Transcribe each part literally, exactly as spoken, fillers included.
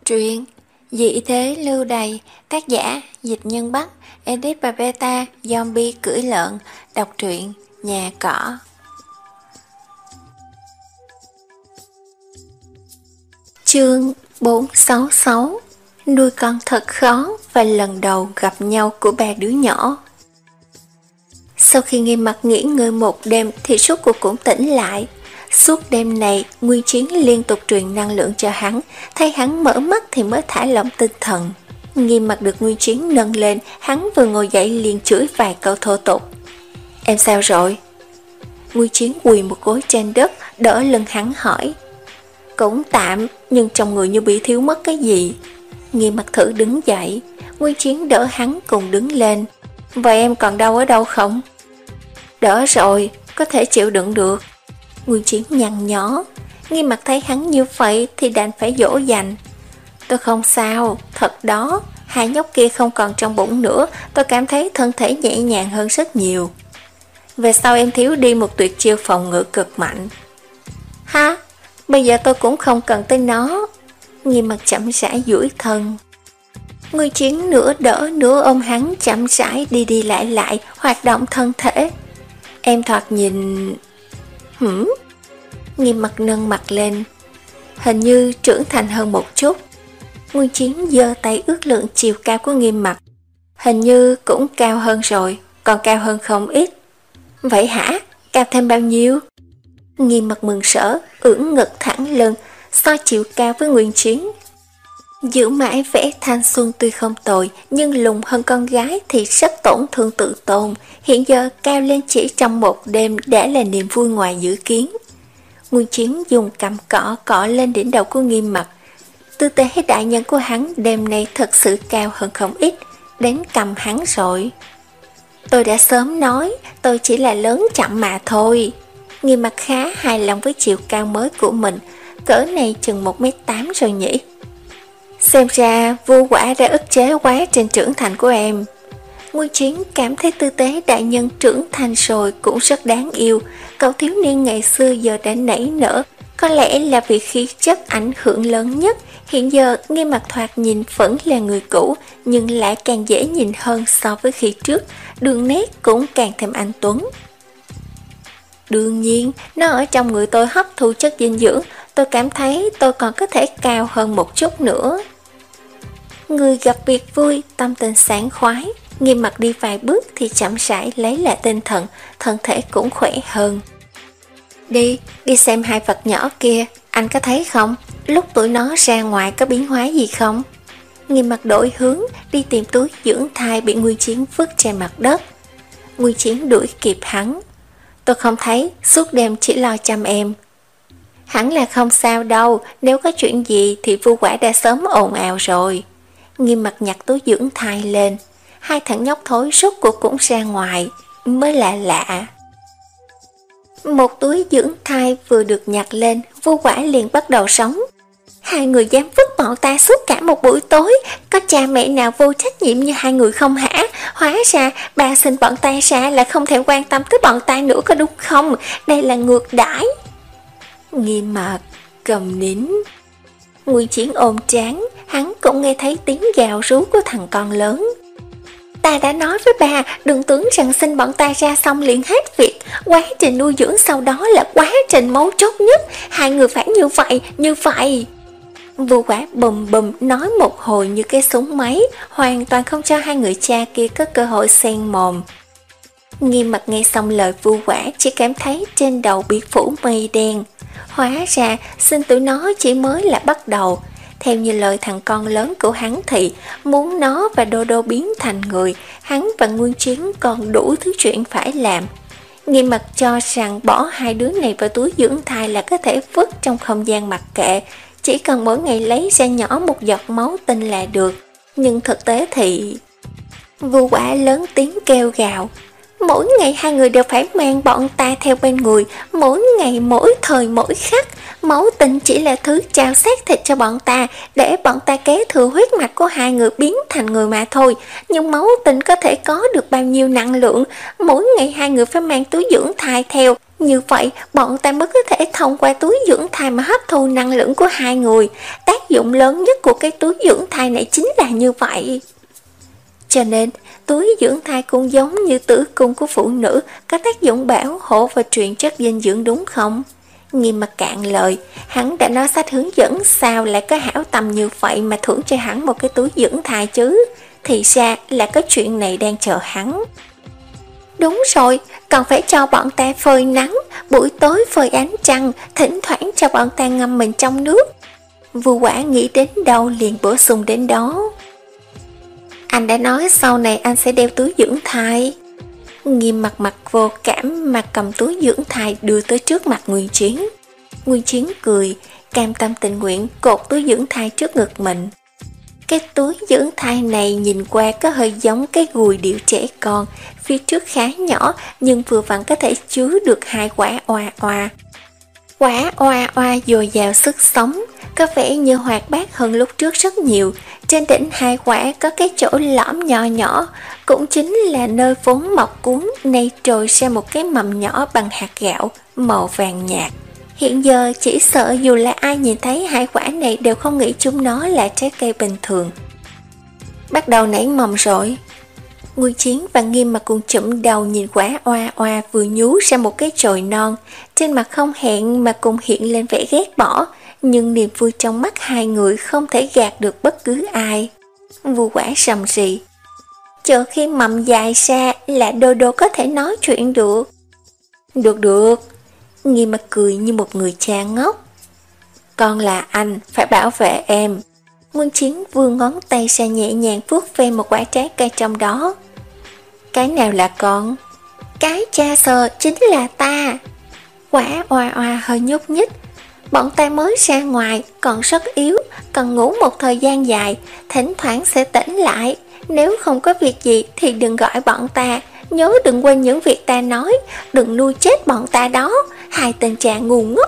Truyện Dị thế lưu đày, tác giả Dịch Nhân Bắc, edit và beta Zombie cưỡi lợn. Đọc truyện Nhà Cỏ. Chương bốn sáu sáu. Nuôi con thật khó và lần đầu gặp nhau của ba đứa nhỏ. Sau khi Nghiêm Mặt nghỉ ngơi một đêm thì suốt cuộc cũng tỉnh lại. Suốt đêm này, Nguyên Chiến liên tục truyền năng lượng cho hắn, thay hắn mở mắt thì mới thả lỏng tinh thần. Nghiêm Mặt được Nguyên Chiến nâng lên, hắn vừa ngồi dậy liền chửi vài câu thô tục. Em sao rồi? Nguyên Chiến quỳ một gối trên đất, đỡ lưng hắn hỏi. Cũng tạm, nhưng trong người như bị thiếu mất cái gì. Nghiêm Mặt thử đứng dậy, Nguyên Chiến đỡ hắn cùng đứng lên. Vậy em còn đau ở đâu không? Đỡ rồi, có thể chịu đựng được. Nguyên Chiến nhăn nhó. Nghiêm Mặt thấy hắn như vậy thì đành phải dỗ dành. Tôi không sao, thật đó. Hai nhóc kia không còn trong bụng nữa, tôi cảm thấy thân thể nhẹ nhàng hơn rất nhiều. Về sau em thiếu đi một tuyệt chiêu phòng ngự cực mạnh. Ha, bây giờ tôi cũng không cần tới nó. Nghiêm Mặt chậm rãi duỗi thân. Nguyên Chiến nửa đỡ nửa ôm hắn chậm rãi đi đi lại lại, hoạt động thân thể. Em thoạt nhìn... Hửm? Nghiêm Mặt nâng mặt lên. Hình như trưởng thành hơn một chút. Nguyên Chiến giơ tay ước lượng chiều cao của Nghiêm Mặt. Hình như cũng cao hơn rồi, còn cao hơn không ít. Vậy hả? Cao thêm bao nhiêu? Nghiêm Mặt mừng rỡ, ưỡn ngực thẳng lưng, so chiều cao với Nguyên Chiến. Giữ mãi vẻ thanh xuân tuy không tồi, nhưng lùn hơn con gái thì rất tổn thương tự tôn. Hiện giờ cao lên chỉ trong một đêm đã là niềm vui ngoài dự kiến. Nguyên Chiến dùng cằm cọ cọ lên đỉnh đầu của Nghiêm Mặt. Tư thế đại nhân của hắn đêm nay thật sự cao hơn không ít, đến cầm hắn rồi. Tôi đã sớm nói, tôi chỉ là lớn chậm mà thôi. Nghiêm Mặt khá hài lòng với chiều cao mới của mình, cỡ này chừng một mét tám rồi nhỉ. Xem ra vua quả đã ức chế quá trình trưởng thành của em. Nguyên Chiến cảm thấy tư tế đại nhân trưởng thành rồi cũng rất đáng yêu. Cậu thiếu niên ngày xưa giờ đã nảy nở, có lẽ là vì khí chất ảnh hưởng lớn nhất. Hiện giờ Nghiêm Mặt thoạt nhìn vẫn là người cũ, nhưng lại càng dễ nhìn hơn so với khi trước, đường nét cũng càng thêm anh tuấn. Đương nhiên, nó ở trong người tôi hấp thu chất dinh dưỡng, tôi cảm thấy tôi còn có thể cao hơn một chút nữa. Người gặp việc vui, tâm tình sáng khoái. Nghiêm Mặt đi vài bước thì chậm rãi lấy lại tinh thần, thân thể cũng khỏe hơn. Đi, đi xem hai vật nhỏ kia, anh có thấy không? Lúc tụi nó ra ngoài có biến hóa gì không? Nghiêm Mặt đổi hướng, đi tìm túi dưỡng thai bị Nguyên Chiến vứt trên mặt đất. Nguyên Chiến đuổi kịp hắn. Tôi không thấy, suốt đêm chỉ lo chăm em. Hẳn là không sao đâu, nếu có chuyện gì thì vua quả đã sớm ồn ào rồi. Nghiêm Mặt nhặt túi dưỡng thai lên. Hai thằng nhóc thối rốt cuộc cũng ra ngoài, mới lạ lạ. Một túi dưỡng thai vừa được nhặt lên, vua quả liền bắt đầu sống. Hai người dám vứt bọn ta suốt cả một buổi tối, có cha mẹ nào vô trách nhiệm như hai người không hả? Hóa ra bà sinh bọn ta ra là không thể quan tâm tới bọn ta nữa có đúng không? Đây là ngược đãi. Nghiêm Mặt cầm nín. Nguyên Chiến ôm trán, hắn cũng nghe thấy tiếng gào rú của thằng con lớn. Ta đã nói với bà, đừng tưởng rằng sinh bọn ta ra xong liền hết việc. Quá trình nuôi dưỡng sau đó là quá trình mấu chốt nhất. Hai người phải như vậy, như vậy. Vua quả bùm bùm nói một hồi như cái súng máy, hoàn toàn không cho hai người cha kia có cơ hội xen mồm. Nghiêm Mặt nghe xong lời vua quả chỉ cảm thấy trên đầu bị phủ mây đen. Hóa ra sinh tụi nó chỉ mới là bắt đầu. Theo như lời thằng con lớn của hắn thì muốn nó và Đô Đô biến thành người, hắn và Nguyên Chiến còn đủ thứ chuyện phải làm. Nghiêm Mặt cho rằng bỏ hai đứa này vào túi dưỡng thai là có thể vứt trong không gian mặc kệ, chỉ cần mỗi ngày lấy ra nhỏ một giọt máu tinh là được. Nhưng thực tế thì... Vua quả lớn tiếng kêu gào. Mỗi ngày hai người đều phải mang bọn ta theo bên người, mỗi ngày mỗi thời mỗi khắc. Máu tình chỉ là thứ trao xác thịt cho bọn ta, để bọn ta kế thừa huyết mạch của hai người biến thành người mà thôi. Nhưng máu tình có thể có được bao nhiêu năng lượng? Mỗi ngày hai người phải mang túi dưỡng thai theo. Như vậy, bọn ta mới có thể thông qua túi dưỡng thai mà hấp thu năng lượng của hai người. Tác dụng lớn nhất của cái túi dưỡng thai này chính là như vậy. Cho nên, túi dưỡng thai cũng giống như tử cung của phụ nữ, có tác dụng bảo hộ và truyền chất dinh dưỡng đúng không? Nghiêm Mặt cạn lời, hắn đã nói sách hướng dẫn, sao lại có hảo tâm như vậy mà thưởng cho hắn một cái túi dưỡng thai chứ? Thì ra là có chuyện này đang chờ hắn. Đúng rồi, còn phải cho bọn ta phơi nắng, buổi tối phơi ánh trăng, thỉnh thoảng cho bọn ta ngâm mình trong nước. Vua Quả nghĩ đến đâu liền bổ sung đến đó. Anh đã nói sau này anh sẽ đeo túi dưỡng thai. Nghiêm Mặt mặt vô cảm mà cầm túi dưỡng thai đưa tới trước mặt Nguyên Chiến. Nguyên Chiến cười, cam tâm tình nguyện cột túi dưỡng thai trước ngực mình. Cái túi dưỡng thai này nhìn qua có hơi giống cái gùi điệu trẻ con, phía trước khá nhỏ nhưng vừa vặn có thể chứa được hai quả oa oa. Quả oa oa dồi dào sức sống, có vẻ như hoạt bát hơn lúc trước rất nhiều. Trên đỉnh hai quả có cái chỗ lõm nhỏ nhỏ, cũng chính là nơi vốn mọc cuốn, nay trồi ra một cái mầm nhỏ bằng hạt gạo, màu vàng nhạt. Hiện giờ chỉ sợ dù là ai nhìn thấy hai quả này đều không nghĩ chúng nó là trái cây bình thường. Bắt đầu nảy mầm rồi. Nguyên Chiến và Nghiêm Mặt cùng chụm đầu nhìn quả oa oa vừa nhú ra một cái chồi non, trên mặt không hẹn mà cùng hiện lên vẻ ghét bỏ, nhưng niềm vui trong mắt hai người không thể gạt được bất cứ ai. Vua Quả rầm rì, chờ khi mầm dài ra là Đô Đô có thể nói chuyện được. Được được. Nghiêm Mặt cười như một người cha ngốc. Con là anh, phải bảo vệ em. Nguyên Chiến vươn ngón tay ra nhẹ nhàng vuốt ve một quả trái cây trong đó. Cái nào là con? Cái cha sờ chính là ta. Quả oa oa hơi nhúc nhích. Bọn ta mới ra ngoài, còn rất yếu, cần ngủ một thời gian dài, thỉnh thoảng sẽ tỉnh lại. Nếu không có việc gì thì đừng gọi bọn ta, nhớ đừng quên những việc ta nói, đừng nuôi chết bọn ta đó, hai tên cha ngu ngốc.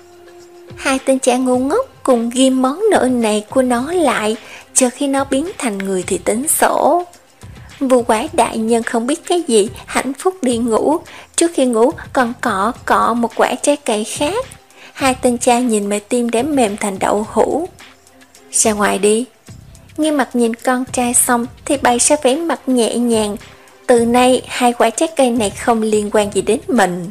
Hai tên cha ngu ngốc cùng ghim món nợ này của nó lại, chờ khi nó biến thành người thì tính sổ. Vua Quả đại nhân không biết cái gì, hạnh phúc đi ngủ, trước khi ngủ còn cọ cọ một quả trái cây khác. Hai tên cha nhìn mẹ tim để mềm thành đậu hũ. Ra ngoài đi. Nghiêm Mặt nhìn con trai xong thì bày ra vẻ mặt nhẹ nhàng. Từ nay hai quả trái cây này không liên quan gì đến mình.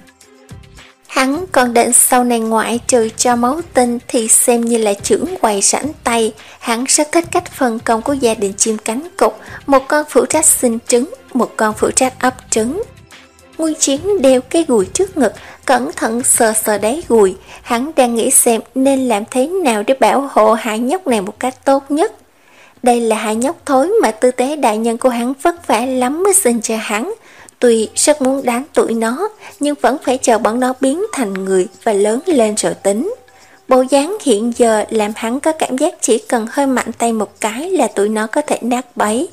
Hắn còn định sau này ngoại trừ cho máu tinh thì xem như là trưởng quầy rảnh tay. Hắn rất thích cách phân công của gia đình chim cánh cụt, một con phụ trách sinh trứng, một con phụ trách ấp trứng. Nguyên Chiến đeo cái gùi trước ngực, cẩn thận sờ sờ đáy gùi. Hắn đang nghĩ xem nên làm thế nào để bảo hộ hai nhóc này một cách tốt nhất. Đây là hai nhóc thối mà tư tế đại nhân của hắn vất vả lắm mới sinh cho hắn. Tuy rất muốn đánh tụi nó, nhưng vẫn phải chờ bọn nó biến thành người và lớn lên rồi tính. Bộ dáng hiện giờ làm hắn có cảm giác chỉ cần hơi mạnh tay một cái là tụi nó có thể nát bấy.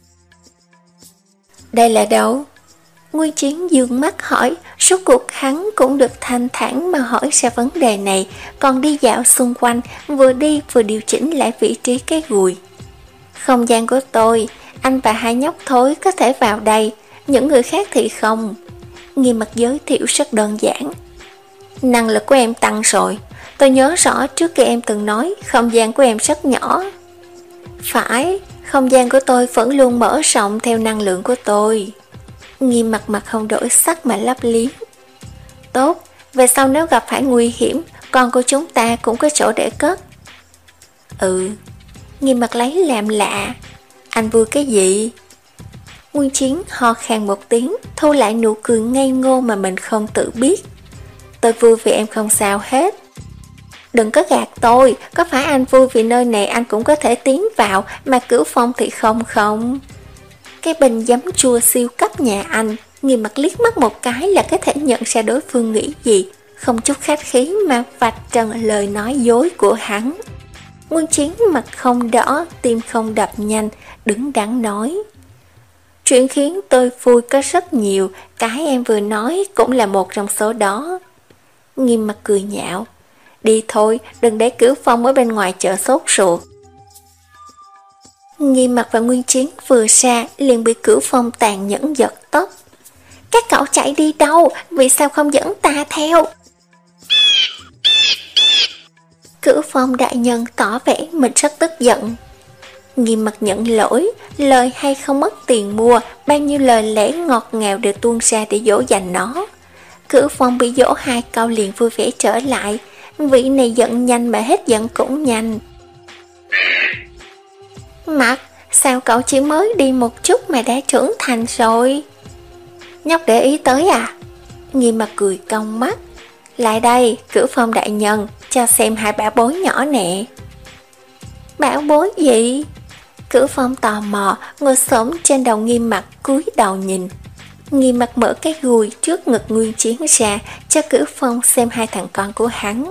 Đây là đâu? Nguyên Chiến dương mắt hỏi, suốt cuộc hắn cũng được thanh thản mà hỏi ra vấn đề này, còn đi dạo xung quanh, vừa đi vừa điều chỉnh lại vị trí cái gùi. Không gian của tôi, anh và hai nhóc thối có thể vào đây, những người khác thì không. Nghiêm Mặt giới thiệu rất đơn giản. Năng lực của em tăng rồi, tôi nhớ rõ trước kia em từng nói không gian của em rất nhỏ. Phải, không gian của tôi vẫn luôn mở rộng theo năng lượng của tôi. Nghiêm Mặt mặt không đổi sắc mà lấp liếm. Tốt, về sau nếu gặp phải nguy hiểm, con của chúng ta cũng có chỗ để cất. Ừ. Nghiêm Mặt lấy làm lạ. Anh vui cái gì? Nguyên Chiến ho khan một tiếng, thu lại nụ cười ngây ngô mà mình không tự biết. Tôi vui vì em không sao hết. Đừng có gạt tôi, có phải anh vui vì nơi này anh cũng có thể tiến vào, mà Cửu Phong thì không không? Cái bình giấm chua siêu cấp nhà anh, Nghiêm Mặt liếc mắt một cái là có thể nhận ra đối phương nghĩ gì, không chút khách khí mà vạch trần lời nói dối của hắn. Nguyên Chiến mặt không đỏ, tim không đập nhanh, đứng đắn nói. Chuyện khiến tôi vui có rất nhiều, cái em vừa nói cũng là một trong số đó. Nghiêm mặt cười nhạo. Đi thôi, đừng để Cửu Phong ở bên ngoài chợ sốt ruột. Nghiêm mặt và Nguyên Chiến vừa ra liền bị Cửu Phong tàn nhẫn giật tóc. Các cậu chạy đi đâu? Vì sao không dẫn ta theo? Cửu Phong đại nhân tỏ vẻ mình rất tức giận. Nghiêm mặt nhận lỗi, lời hay không mất tiền mua, bao nhiêu lời lẽ ngọt ngào đều tuôn ra để dỗ dành nó. Cửu Phong bị dỗ hai câu liền vui vẻ trở lại. Vị này giận nhanh mà hết giận cũng nhanh. Mặt, sao cậu chỉ mới đi một chút mà đã trưởng thành rồi? Nhóc để ý tới à? Nghiêm mặt cười cong mắt. Lại đây, Cửu Phong đại nhân, cho xem hai bảo bối nhỏ nè. Bảo bối gì? Cửu Phong tò mò, ngồi xổm trên đầu Nghiêm mặt cúi đầu nhìn. Nghiêm mặt mở cái gùi trước ngực Nguyên Chiến ra, cho Cửu Phong xem hai thằng con của hắn.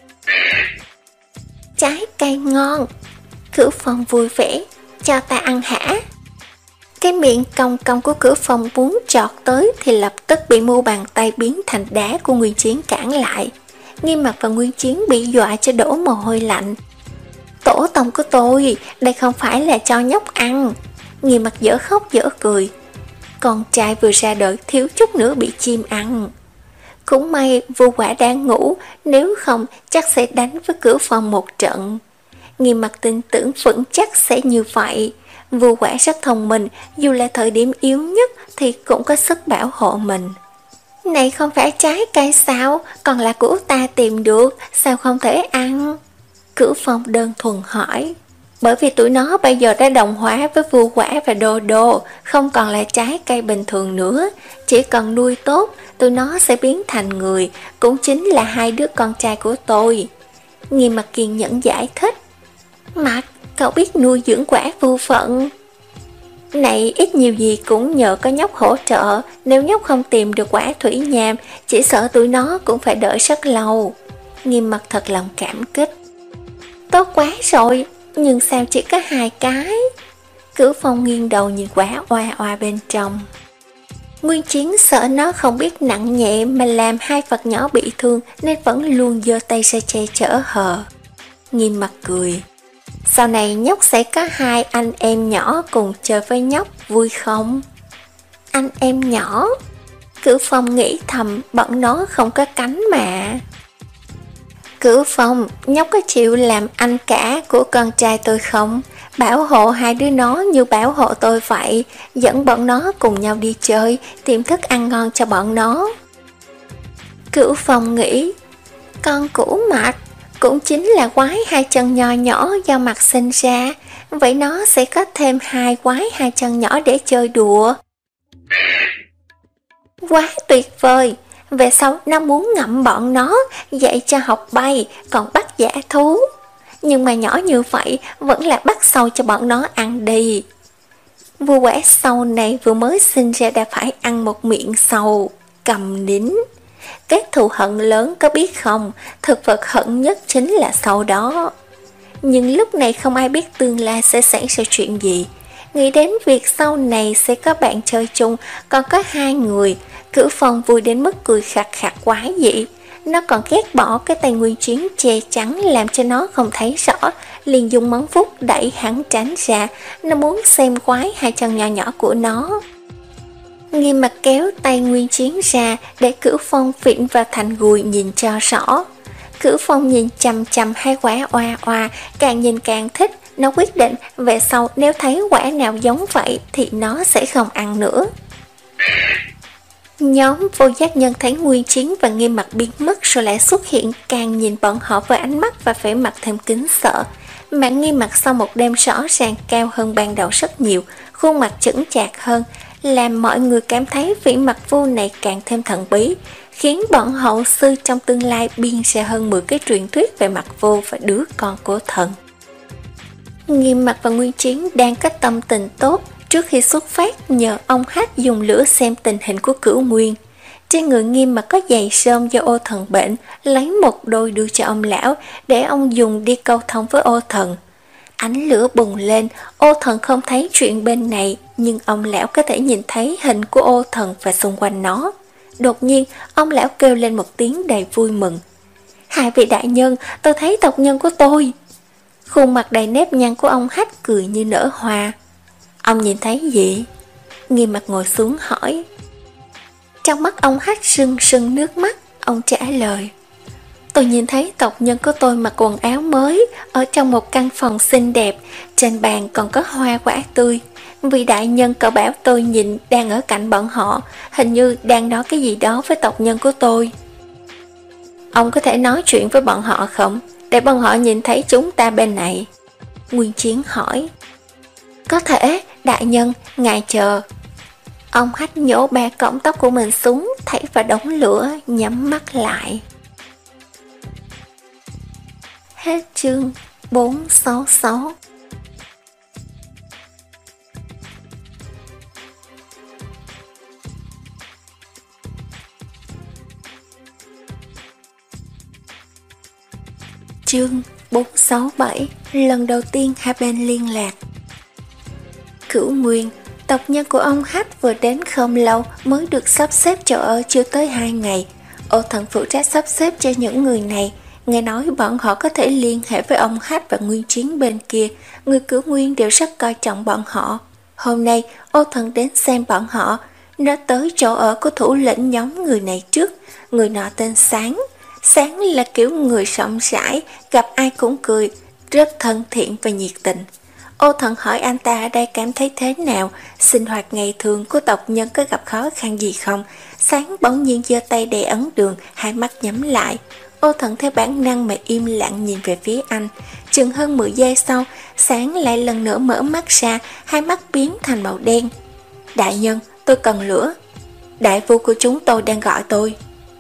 Trái cây ngon. Cửu Phong vui vẻ. Cho ta ăn hả? Cái miệng cong cong của Cửu Phong muốn trọt tới thì lập tức bị mu bàn tay biến thành đá của Nguyên Chiến cản lại. Nghiêm mặt và Nguyên Chiến bị dọa cho đổ mồ hôi lạnh. Tổ tông của tôi, đây không phải là cho nhóc ăn. Nghiêm mặt dở khóc dở cười. Con trai vừa ra đời thiếu chút nữa bị chim ăn. Cũng may Vu Quả đang ngủ, nếu không chắc sẽ đánh với Cửu Phong một trận. Nghiêm mặt tin tưởng vững chắc sẽ như vậy. Vu Quả rất thông minh, dù là thời điểm yếu nhất thì cũng có sức bảo hộ mình. Này không phải trái cây sao, còn là của ta tìm được, sao không thể ăn? Cửu Phong đơn thuần hỏi. Bởi vì tụi nó bây giờ đã đồng hóa với Vu Quả và Đô Đô, không còn là trái cây bình thường nữa. Chỉ cần nuôi tốt, tụi nó sẽ biến thành người, cũng chính là hai đứa con trai của tôi. Nghiêm mặt kiên nhẫn giải thích. Mặt, cậu biết nuôi dưỡng quả vô phận. Này ít nhiều gì cũng nhờ có nhóc hỗ trợ, nếu nhóc không tìm được quả thủy nham, chỉ sợ tụi nó cũng phải đợi rất lâu. Nghiêm mặt thật lòng cảm kích. Tốt quá rồi, nhưng sao chỉ có hai cái? Cửu Phong nghiêng đầu nhìn quả oa oa bên trong. Nguyên Chiến sợ nó không biết nặng nhẹ mà làm hai vật nhỏ bị thương nên vẫn luôn giơ tay ra che chở hờ. Nghiêm mặt cười. Sau này nhóc sẽ có hai anh em nhỏ cùng chơi với nhóc, vui không? Anh em nhỏ? Cửu Phong nghĩ thầm, bọn nó không có cánh mà. Cửu Phong, nhóc có chịu làm anh cả của con trai tôi không? Bảo hộ hai đứa nó như bảo hộ tôi vậy, dẫn bọn nó cùng nhau đi chơi, tìm thức ăn ngon cho bọn nó. Cửu Phong nghĩ, con của Mặt cũng chính là quái hai chân nho nhỏ do Mặt sinh ra, vậy nó sẽ có thêm hai quái hai chân nhỏ để chơi đùa. Quá tuyệt vời! Về sau nó muốn ngậm bọn nó, dạy cho học bay, còn bắt dã thú. Nhưng mà nhỏ như vậy vẫn là bắt sâu cho bọn nó ăn đi. Vua quẻ sâu này vừa mới sinh ra đã phải ăn một miệng sâu, cầm nín. Kết thù hận lớn có biết không, thực vật hận nhất chính là sâu đó. Nhưng lúc này không ai biết tương lai sẽ xảy ra chuyện gì. Nghĩ đến việc sau này sẽ có bạn chơi chung, còn có hai người, Cửu Phong vui đến mức cười khạc khạc quái dị. Nó còn ghét bỏ cái tay Nguyên Chiến che chắn làm cho nó không thấy rõ, liền dùng móng vuốt đẩy hắn tránh ra. Nó muốn xem quái hai chân nhỏ nhỏ của nó. Nghiêm mặt kéo tay Nguyên Chiến ra để Cửu Phong vịn vào thành gùi nhìn cho rõ. Cửu Phong nhìn chằm chằm hai quả oa oa, càng nhìn càng thích. Nó quyết định về sau nếu thấy quả nào giống vậy thì nó sẽ không ăn nữa. Nhóm vô giác nhân thấy Nguyên Chiến và Nghiêm mặt biến mất rồi lại xuất hiện, càng nhìn bọn họ với ánh mắt và vẻ mặt thêm kính sợ. Mà Nghiêm mặt sau một đêm rõ ràng cao hơn ban đầu rất nhiều, khuôn mặt chững chạc hơn, làm mọi người cảm thấy vẻ mặt Vu này càng thêm thần bí, khiến bọn hậu sư trong tương lai biên ra hơn mười cái truyền thuyết về mặt Vu và đứa con của thần. Nghiêm mặt và Nguyên Chiến đang có tâm tình tốt. Trước khi xuất phát, nhờ ông Hách dùng lửa xem tình hình của Cửu Nguyên. Trên người Nghiêm mặt có giày sơm do ô thần bệnh, lấy một đôi đưa cho ông lão để ông dùng đi câu thông với ô thần. Ánh lửa bùng lên, Ô Thần không thấy chuyện bên này, nhưng ông lão có thể nhìn thấy hình của Ô Thần và xung quanh nó. Đột nhiên, ông lão kêu lên một tiếng đầy vui mừng. Hai vị đại nhân, tôi thấy tộc nhân của tôi. Khuôn mặt đầy nếp nhăn của ông Hách cười như nở hoa. Ông nhìn thấy gì? Nghiêm mặt ngồi xuống hỏi. Trong mắt ông Hách sưng sưng nước mắt, ông trả lời. Tôi nhìn thấy tộc nhân của tôi mặc quần áo mới ở trong một căn phòng xinh đẹp, trên bàn còn có hoa quả tươi. Vị đại nhân cậu bảo tôi nhìn đang ở cạnh bọn họ, hình như đang nói cái gì đó với tộc nhân của tôi. Ông có thể nói chuyện với bọn họ không, để bọn họ nhìn thấy chúng ta bên này? Nguyên Chiến hỏi. Có thể, đại nhân, ngài chờ. Ông Hách nhổ ba cọng tóc của mình xuống, thảy vào đống lửa, nhắm mắt lại. Hết chương bốn sáu sáu. Chương bốn sáu bảy. Lần đầu tiên hai bên liên lạc. Cửu Nguyên, tộc nhân của ông Hách vừa đến không lâu mới được sắp xếp chỗ ở chưa tới hai ngày. Ô Thần phụ trách sắp xếp cho những người này. Nghe nói bọn họ có thể liên hệ với ông Hách và Nguyên Chiến bên kia. Người Cửu Nguyên đều rất coi trọng bọn họ. Hôm nay Ô Thần đến xem bọn họ. Nó tới chỗ ở của thủ lĩnh nhóm người này trước. Người nọ tên Sáng. Sáng là kiểu người rộng rãi, gặp ai cũng cười, rất thân thiện và nhiệt tình. Ô Thần hỏi anh ta ở đây cảm thấy thế nào, sinh hoạt ngày thường của tộc nhân có gặp khó khăn gì không. Sáng bỗng nhiên giơ tay đè ấn đường, hai mắt nhắm lại. Ô Thần theo bản năng mà im lặng nhìn về phía anh. Chừng hơn mười giây sau, Sáng lại lần nữa mở mắt ra, hai mắt biến thành màu đen. Đại nhân, tôi cần lửa. Đại vu của chúng tôi đang gọi tôi.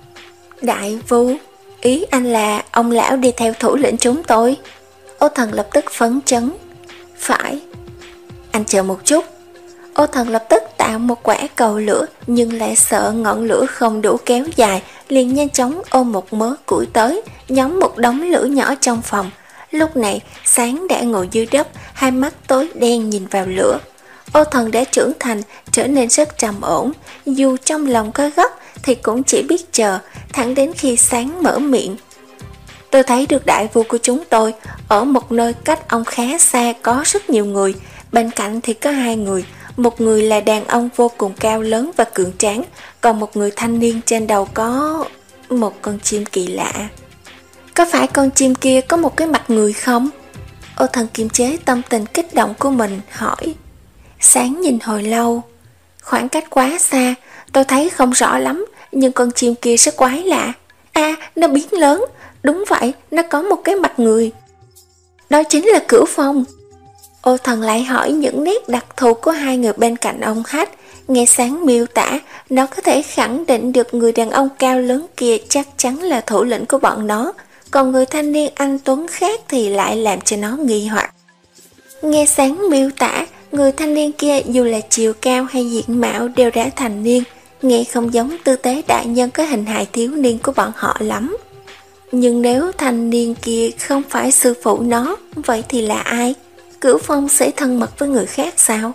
Đại vu? Ý anh là ông lão đi theo thủ lĩnh chúng tôi? Ô Thần lập tức phấn chấn. Phải. Anh chờ một chút. Ô Thần lập tức tạo một quả cầu lửa, nhưng lại sợ ngọn lửa không đủ kéo dài, liền nhanh chóng ôm một mớ củi tới, nhóm một đống lửa nhỏ trong phòng. Lúc này, Sáng đã ngồi dưới đất, hai mắt tối đen nhìn vào lửa. Ô Thần đã trưởng thành, trở nên rất trầm ổn, dù trong lòng có gấp thì cũng chỉ biết chờ, thẳng đến khi Sáng mở miệng. Tôi thấy được đại vu của chúng tôi, ở một nơi cách ông khá xa có rất nhiều người, bên cạnh thì có hai người, một người là đàn ông vô cùng cao lớn và cường tráng, còn một người thanh niên trên đầu có một con chim kỳ lạ. Có phải con chim kia có một cái mặt người không? Ô Thần kiềm chế tâm tình kích động của mình, hỏi. Sáng nhìn hồi lâu. Khoảng cách quá xa, tôi thấy không rõ lắm, nhưng con chim kia rất quái lạ. À, nó biến lớn. Đúng vậy, nó có một cái mặt người. Đó chính là Cửu Phong. Ô Thần lại hỏi những nét đặc thù của hai người bên cạnh ông Hách. Nghe Sáng miêu tả, nó có thể khẳng định được người đàn ông cao lớn kia chắc chắn là thủ lĩnh của bọn nó, còn người thanh niên anh tuấn khác thì lại làm cho nó nghi hoặc. Nghe Sáng miêu tả, người thanh niên kia dù là chiều cao hay diện mạo đều đã thành niên, nghe không giống tư tế đại nhân có hình hài thiếu niên của bọn họ lắm. Nhưng nếu thanh niên kia không phải sư phụ nó, vậy thì là ai? Cửu Phong sẽ thân mật với người khác sao?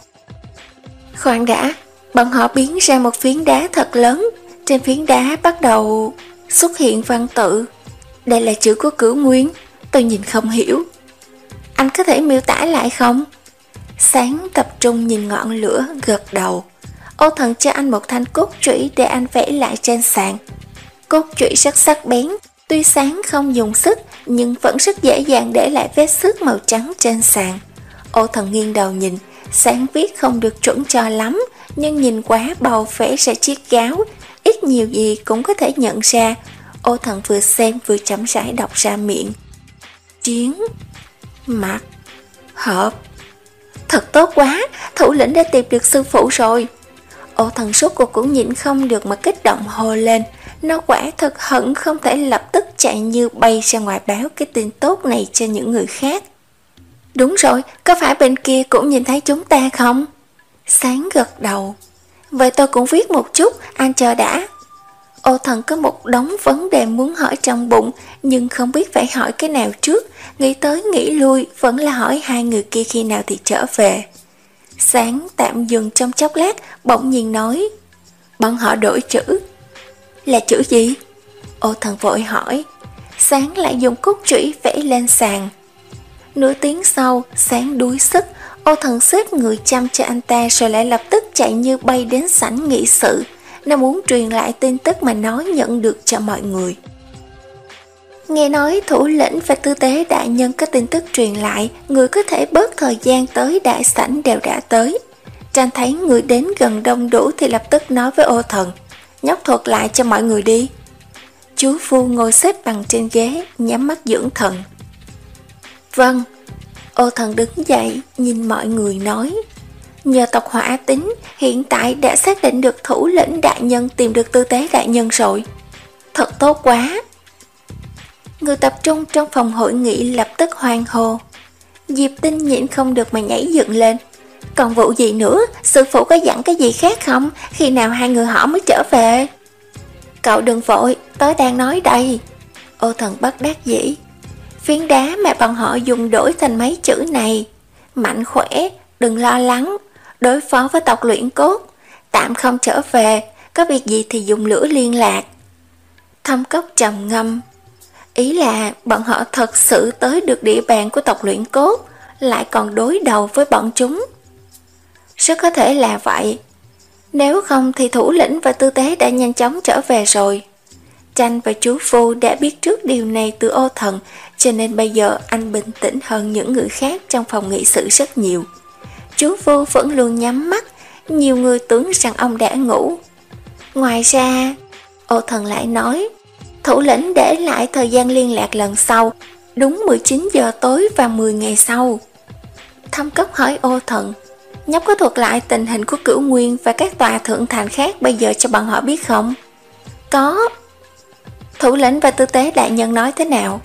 Khoan đã, bọn họ biến ra một phiến đá thật lớn. Trên phiến đá bắt đầu xuất hiện văn tự. Đây là chữ của Cửu Nguyên, tôi nhìn không hiểu. Anh có thể miêu tả lại không? Sáng tập trung nhìn ngọn lửa, gật đầu. Ô Thần cho anh một thanh cốt trụy để anh vẽ lại trên sàn. Cốt trụy rất sắc bén, tuy Sáng không dùng sức nhưng vẫn rất dễ dàng để lại vết xước màu trắng trên sàn. Ô Thần nghiêng đầu nhìn, Sáng viết không được chuẩn cho lắm, nhưng nhìn quá bầu vẽ ra chiếc gáo, ít nhiều gì cũng có thể nhận ra. Ô Thần vừa xem vừa chậm rãi đọc ra miệng. Chiến, mặt, hợp. Thật tốt quá, thủ lĩnh đã tìm được sư phụ rồi. Ô Thần suốt cuộc cũng nhịn không được mà kích động hô lên. Nó quả thật hận không thể lập tức chạy như bay ra ngoài báo cái tin tốt này cho những người khác. Đúng rồi, có phải bên kia cũng nhìn thấy chúng ta không? Sáng gật đầu. Vậy tôi cũng viết một chút, anh chờ đã. Ô Thần có một đống vấn đề muốn hỏi trong bụng, nhưng không biết phải hỏi cái nào trước. Nghĩ tới nghĩ lui, vẫn là hỏi hai người kia khi nào thì trở về. Sáng tạm dừng trong chốc lát, bỗng nhiên nói: bọn họ đổi chữ. Là chữ gì? Ô Thần vội hỏi. Sáng lại dùng cốt trũy vẽ lên sàn. Nửa tiếng sau, Sáng đuối sức. Ô Thần xếp người chăm cho anh ta, rồi lại lập tức chạy như bay đến sảnh nghị sự. Nó muốn truyền lại tin tức mà nó nhận được cho mọi người. Nghe nói thủ lĩnh và tư tế đại nhân có tin tức truyền lại, người có thể bớt thời gian tới đại sảnh đều đã tới. Tranh thấy người đến gần đông đủ thì lập tức nói với Ô Thần: nhóc thuật lại cho mọi người đi. Chú Phu ngồi xếp bằng trên ghế, nhắm mắt dưỡng thần. Vâng. Ô Thần đứng dậy, nhìn mọi người nói: nhờ tộc Hỏa Tính, hiện tại đã xác định được thủ lĩnh đại nhân tìm được tư tế đại nhân rồi. Thật tốt quá. Người tập trung trong phòng hội nghị lập tức hoan hô. Diệp Tinh nhịn không được mà nhảy dựng lên. Còn vụ gì nữa, sư phụ có dặn cái gì khác không? Khi nào hai người họ mới trở về? Cậu đừng vội, tớ đang nói đây. Ô Thần bất đắc dĩ. Phiến đá mà bọn họ dùng đổi thành mấy chữ này: mạnh khỏe, đừng lo lắng, đối phó với tộc luyện cốt, tạm không trở về, có việc gì thì dùng lửa liên lạc. Thâm Cốc trầm ngâm. Ý là bọn họ thật sự tới được địa bàn của tộc luyện cốt, lại còn đối đầu với bọn chúng. Rất có thể là vậy. Nếu không thì thủ lĩnh và tư tế đã nhanh chóng trở về rồi. Tranh và chú Phu đã biết trước điều này từ Ô Thần, cho nên bây giờ anh bình tĩnh hơn những người khác trong phòng nghị sự rất nhiều. Chú Phu vẫn luôn nhắm mắt, nhiều người tưởng rằng ông đã ngủ. Ngoài ra, Ô Thần lại nói, thủ lĩnh để lại thời gian liên lạc lần sau, đúng mười chín giờ tối và mười ngày sau. Thâm Cốc hỏi Ô Thần, nhóc có thuật lại tình hình của Cửu Nguyên và các tòa thượng thành khác bây giờ cho bọn họ biết không? Có. Thủ lĩnh và tư tế đại nhân nói thế nào?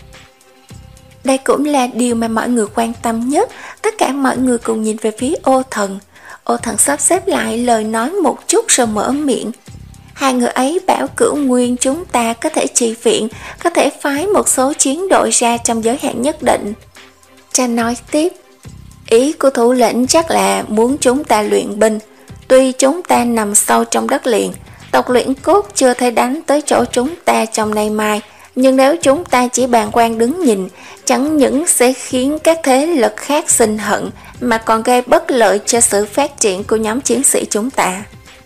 Đây cũng là điều mà mọi người quan tâm nhất. Tất cả mọi người cùng nhìn về phía Ô Thần. Ô Thần sắp xếp lại lời nói một chút rồi mở miệng. Hai người ấy bảo Cửu Nguyên chúng ta có thể trì viện, có thể phái một số chiến đội ra trong giới hạn nhất định. Tranh nói tiếp, ý của thủ lĩnh chắc là muốn chúng ta luyện binh. Tuy chúng ta nằm sâu trong đất liền, tộc luyện cốt chưa thể đánh tới chỗ chúng ta trong nay mai, nhưng nếu chúng ta chỉ bàng quan đứng nhìn, chẳng những sẽ khiến các thế lực khác sinh hận, mà còn gây bất lợi cho sự phát triển của nhóm chiến sĩ chúng ta.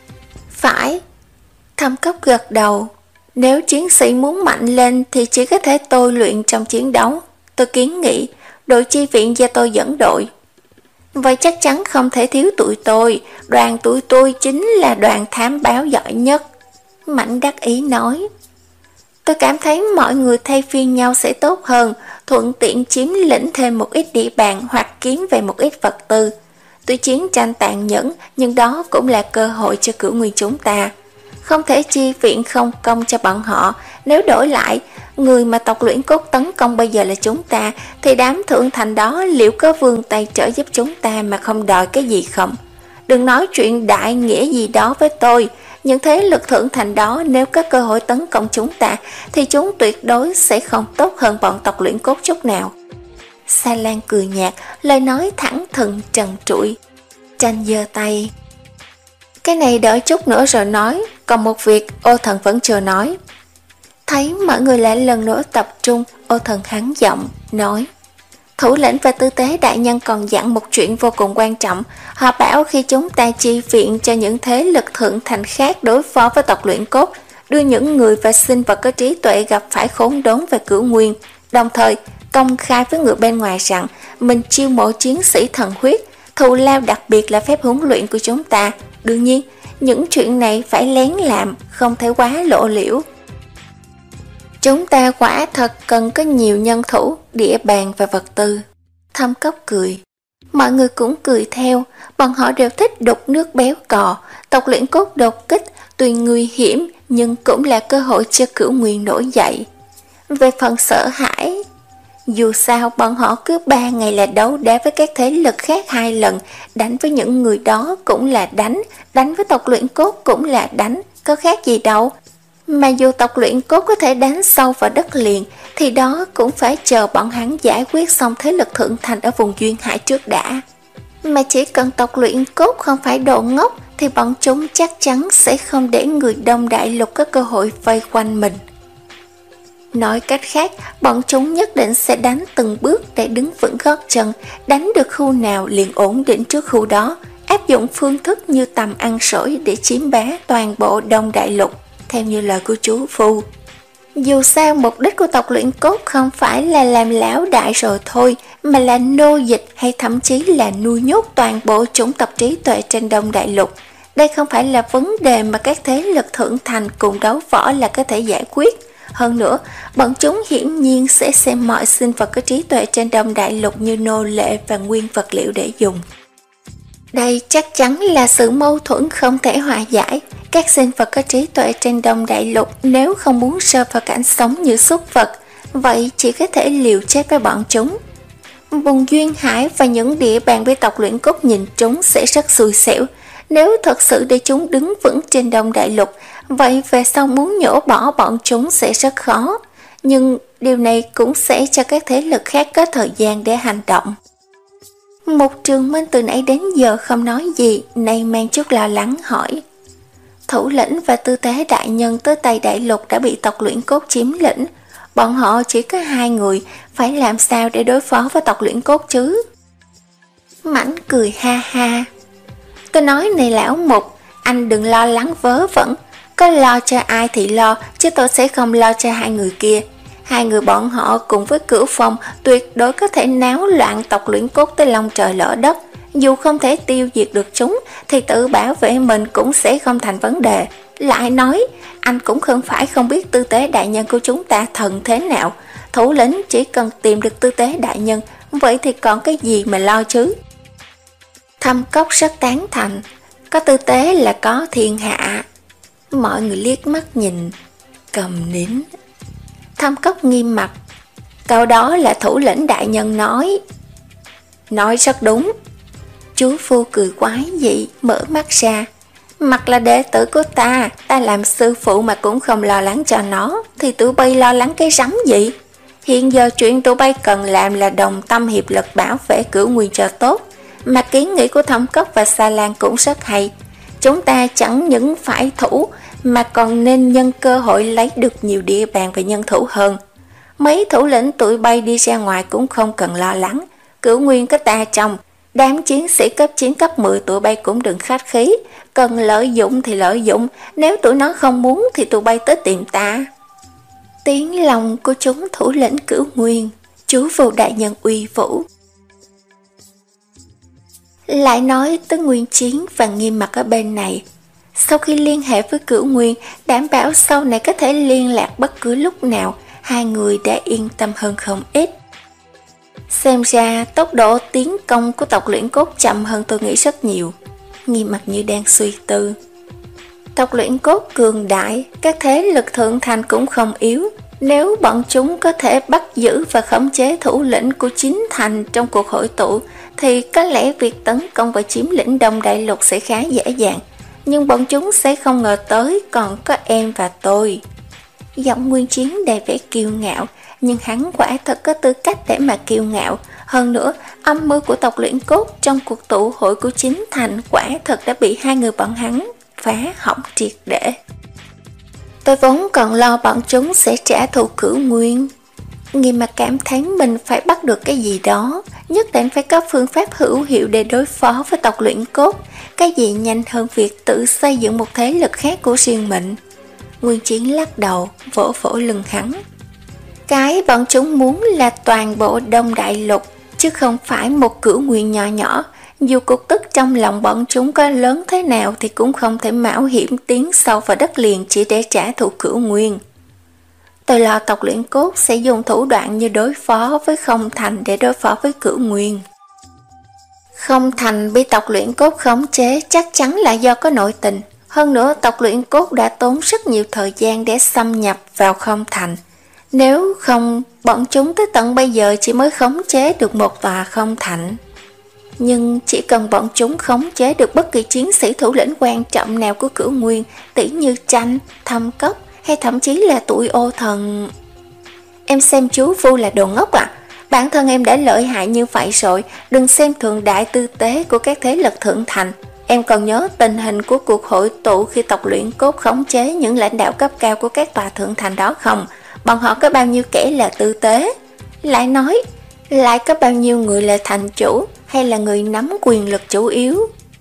Phải. Thâm Cốc gật đầu. Nếu chiến sĩ muốn mạnh lên thì chỉ có thể tôi luyện trong chiến đấu. Tôi kiến nghị đội chi viện do tôi dẫn đội. Vậy chắc chắn không thể thiếu tụi tôi. Đoàn tụi tôi chính là đoàn thám báo giỏi nhất. Mạnh đắc ý nói. Tôi cảm thấy mọi người thay phiên nhau sẽ tốt hơn, thuận tiện chiếm lĩnh thêm một ít địa bàn hoặc kiếm về một ít vật tư. Tuy chiến tranh tàn nhẫn, nhưng đó cũng là cơ hội cho Cửu Nguyên chúng ta. Không thể chi viện không công cho bọn họ. Nếu đổi lại, người mà tộc luyện cốt tấn công bây giờ là chúng ta, thì đám thượng thành đó liệu có vươn tay trợ giúp chúng ta mà không đòi cái gì không? Đừng nói chuyện đại nghĩa gì đó với tôi. Những thế lực thượng thành đó nếu có cơ hội tấn công chúng ta, thì chúng tuyệt đối sẽ không tốt hơn bọn tộc luyện cốt chút nào. Sa Lan cười nhạt, lời nói thẳng thừng trần trụi. Tranh giơ tay. Cái này đợi chút nữa rồi nói, còn một việc Ô Thần vẫn chưa nói. Thấy mọi người lại lần nữa tập trung, Ô Thần hắn giọng, nói. Thủ lĩnh và tư tế đại nhân còn dặn một chuyện vô cùng quan trọng. Họ bảo khi chúng ta chi viện cho những thế lực thượng thành khác đối phó với tộc luyện cốt, đưa những người và sinh vật có trí tuệ gặp phải khốn đốn về Cửu Nguyên, đồng thời công khai với người bên ngoài rằng mình chiêu mộ chiến sĩ thần huyết, thù lao đặc biệt là phép huấn luyện của chúng ta. Đương nhiên, những chuyện này phải lén làm, không thể quá lộ liễu. Chúng ta quả thật cần có nhiều nhân thủ, địa bàn và vật tư. Thâm Cốc cười. Mọi người cũng cười theo, bọn họ đều thích đục nước béo cò. Tộc luyện cốt đột kích, tuy nguy hiểm, nhưng cũng là cơ hội cho Cửu Nguyên nổi dậy. Về phần sợ hãi, dù sao bọn họ cứ ba ngày là đấu đá với các thế lực khác hai lần, đánh với những người đó cũng là đánh, đánh với tộc luyện cốt cũng là đánh, có khác gì đâu. Mà dù tộc luyện cốt có thể đánh sâu vào đất liền, thì đó cũng phải chờ bọn hắn giải quyết xong thế lực thượng thành ở vùng duyên hải trước đã. Mà chỉ cần tộc luyện cốt không phải đồ ngốc, thì bọn chúng chắc chắn sẽ không để người Đông Đại Lục có cơ hội vây quanh mình. Nói cách khác, bọn chúng nhất định sẽ đánh từng bước để đứng vững gót chân, đánh được khu nào liền ổn định trước khu đó, áp dụng phương thức như tầm ăn sổi để chiếm bá toàn bộ Đông Đại Lục, theo như lời của chú Phu. Dù sao, mục đích của tộc luyện cốt không phải là làm lão đại rồi thôi, mà là nô dịch hay thậm chí là nuôi nhốt toàn bộ chủng tộc trí tuệ trên Đông Đại Lục. Đây không phải là vấn đề mà các thế lực thượng thành cùng đấu võ là có thể giải quyết. Hơn nữa, bọn chúng hiển nhiên sẽ xem mọi sinh vật có trí tuệ trên Đông Đại Lục như nô lệ và nguyên vật liệu để dùng. Đây chắc chắn là sự mâu thuẫn không thể hòa giải. Các sinh vật có trí tuệ trên Đông Đại Lục nếu không muốn rơi vào cảnh sống như súc vật, vậy chỉ có thể liều chết với bọn chúng. Vùng duyên hải và những địa bàn với tộc luyện cốt nhìn chúng sẽ rất xui xẻo. Nếu thật sự để chúng đứng vững trên Đông Đại Lục, vậy về sau muốn nhổ bỏ bọn chúng sẽ rất khó. Nhưng điều này cũng sẽ cho các thế lực khác có thời gian để hành động. Một Trường Minh từ nãy đến giờ không nói gì, nay mang chút lo lắng hỏi. Thủ lĩnh và tư tế đại nhân tới Tây Đại Lục đã bị tộc luyện cốt chiếm lĩnh. Bọn họ chỉ có hai người, phải làm sao để đối phó với tộc luyện cốt chứ? Mãnh cười ha ha. Tôi nói này lão mục, anh đừng lo lắng vớ vẩn. Có lo cho ai thì lo, chứ tôi sẽ không lo cho hai người kia. Hai người bọn họ cùng với Cửu Phong tuyệt đối có thể náo loạn tộc luyện cốt tới long trời lỡ đất. Dù không thể tiêu diệt được chúng, thì tự bảo vệ mình cũng sẽ không thành vấn đề. Lại nói, anh cũng không phải không biết tư tế đại nhân của chúng ta thần thế nào. Thủ lĩnh chỉ cần tìm được tư tế đại nhân, vậy thì còn cái gì mà lo chứ? Thâm Cốc rất tán thành, có tư tế là có thiên hạ. Mọi người liếc mắt nhìn, cầm nín. Thâm Cốc nghiêm mặt, câu đó là thủ lĩnh đại nhân nói. Nói rất đúng. Chú Phu cười quái dị, mở mắt ra. Mặt là đệ tử của ta, ta làm sư phụ mà cũng không lo lắng cho nó, thì tụi bay lo lắng cái rắm gì? Hiện giờ chuyện tụi bay cần làm là đồng tâm hiệp lực bảo vệ Cửu Nguyên cho tốt. Mà kiến nghị của Thâm Cốc và Sa Lan cũng rất hay. Chúng ta chẳng những phải thủ, mà còn nên nhân cơ hội lấy được nhiều địa bàn và nhân thủ hơn. Mấy thủ lĩnh tụi bay đi ra ngoài cũng không cần lo lắng. Cửu Nguyên có ta trong. Đám chiến sĩ cấp chín cấp mười tụi bay cũng đừng khách khí. Cần lợi dụng thì lợi dụng, nếu tụi nó không muốn thì tụi bay tới tìm ta. Tiếng lòng của chúng thủ lĩnh Cửu Nguyên, chú Phụ đại nhân uy vũ. Lại nói tới Nguyên Chiến và Nghiêm Mặt ở bên này. Sau khi liên hệ với Cửu Nguyên, đảm bảo sau này có thể liên lạc bất cứ lúc nào, hai người đã yên tâm hơn không ít. Xem ra tốc độ tiến công của tộc luyện cốt chậm hơn tôi nghĩ rất nhiều. Nghiêm Mặt như đang suy tư. Tộc luyện cốt cường đại, các thế lực thượng thành cũng không yếu. Nếu bọn chúng có thể bắt giữ và khống chế thủ lĩnh của chính thành trong cuộc hội tụ, thì có lẽ việc tấn công và chiếm lĩnh Đông Đại Lục sẽ khá dễ dàng. Nhưng bọn chúng sẽ không ngờ tới còn có em và tôi. Giọng Nguyên Chiến đầy vẻ kiêu ngạo, nhưng hắn quả thật có tư cách để mà kiêu ngạo. Hơn nữa, âm mưu của tộc luyện cốt trong cuộc tụ hội của chính thành quả thật đã bị hai người bọn hắn phá hỏng triệt để. Tôi vốn còn lo bọn chúng sẽ trả thù Cửu Nguyên. Nghiêm Mặt cảm thấy mình phải bắt được cái gì đó, nhất định phải có phương pháp hữu hiệu để đối phó với tộc luyện cốt. Cái gì nhanh hơn việc tự xây dựng một thế lực khác của riêng mình. Nguyên Chiến lắc đầu, vỗ vỗ lưng hắn. Cái bọn chúng muốn là toàn bộ Đông Đại Lục, chứ không phải một Cửu Nguyên nhỏ nhỏ. Dù cục tức trong lòng bọn chúng có lớn thế nào thì cũng không thể mạo hiểm tiến sâu vào đất liền chỉ để trả thù Cửu Nguyên. Tôi lo tộc luyện cốt sẽ dùng thủ đoạn như đối phó với Không Thành để đối phó với Cửu Nguyên. Không Thành bị tộc luyện cốt khống chế chắc chắn là do có nội tình. Hơn nữa tộc luyện cốt đã tốn rất nhiều thời gian để xâm nhập vào Không Thành. Nếu không, bọn chúng tới tận bây giờ chỉ mới khống chế được một tòa Không Thành. Nhưng chỉ cần bọn chúng khống chế được bất kỳ chiến sĩ thủ lĩnh quan trọng nào của Cửu Nguyên, tỉ như Tranh, Thâm Cốc hay thậm chí là tuổi ô thần. Em xem chú Phu là đồ ngốc à? Bản thân em đã lợi hại như vậy rồi, đừng xem thường đại tư tế của các thế lực thượng thành. Em còn nhớ tình hình của cuộc hội tụ khi tộc Luyện Cốt khống chế những lãnh đạo cấp cao của các tòa thượng thành đó không? Bọn họ có bao nhiêu kẻ là tư tế? Lại nói, lại có bao nhiêu người là thành chủ hay là người nắm quyền lực chủ yếu?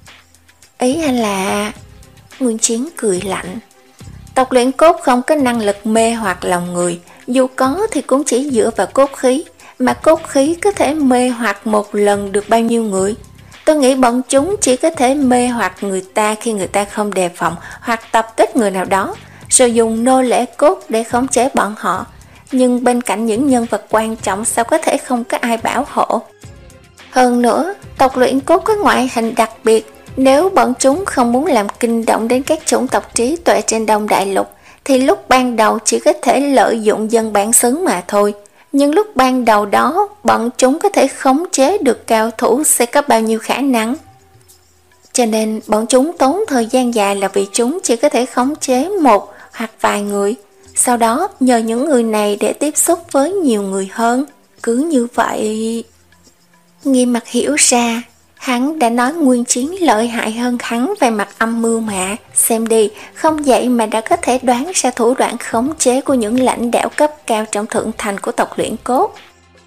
Ý anh là... Nguyên Chiến cười lạnh. Tộc Luyện Cốt không có năng lực mê hoặc lòng người, dù có thì cũng chỉ dựa vào cốt khí, mà cốt khí có thể mê hoặc một lần được bao nhiêu người. Tôi nghĩ bọn chúng chỉ có thể mê hoặc người ta khi người ta không đề phòng hoặc tập kích người nào đó, rồi dùng nô lệ cốt để khống chế bọn họ. Nhưng bên cạnh những nhân vật quan trọng sao có thể không có ai bảo hộ? Hơn nữa, tộc Luyện Cốt có ngoại hình đặc biệt. Nếu bọn chúng không muốn làm kinh động đến các chủng tộc trí tuệ trên Đông Đại Lục, thì lúc ban đầu chỉ có thể lợi dụng dân bản xứ mà thôi. Nhưng lúc ban đầu đó, bọn chúng có thể khống chế được cao thủ sẽ có bao nhiêu khả năng. Cho nên bọn chúng tốn thời gian dài là vì chúng chỉ có thể khống chế một hoặc vài người. Sau đó nhờ những người này để tiếp xúc với nhiều người hơn. Cứ như vậy... Nghiêm Mặt hiểu ra, hắn đã nói Nguyên Chiến lợi hại hơn hắn về mặt âm mưu mà. Xem đi, không vậy mà đã có thể đoán ra thủ đoạn khống chế của những lãnh đạo cấp cao trong thượng thành của tộc Luyện Cốt.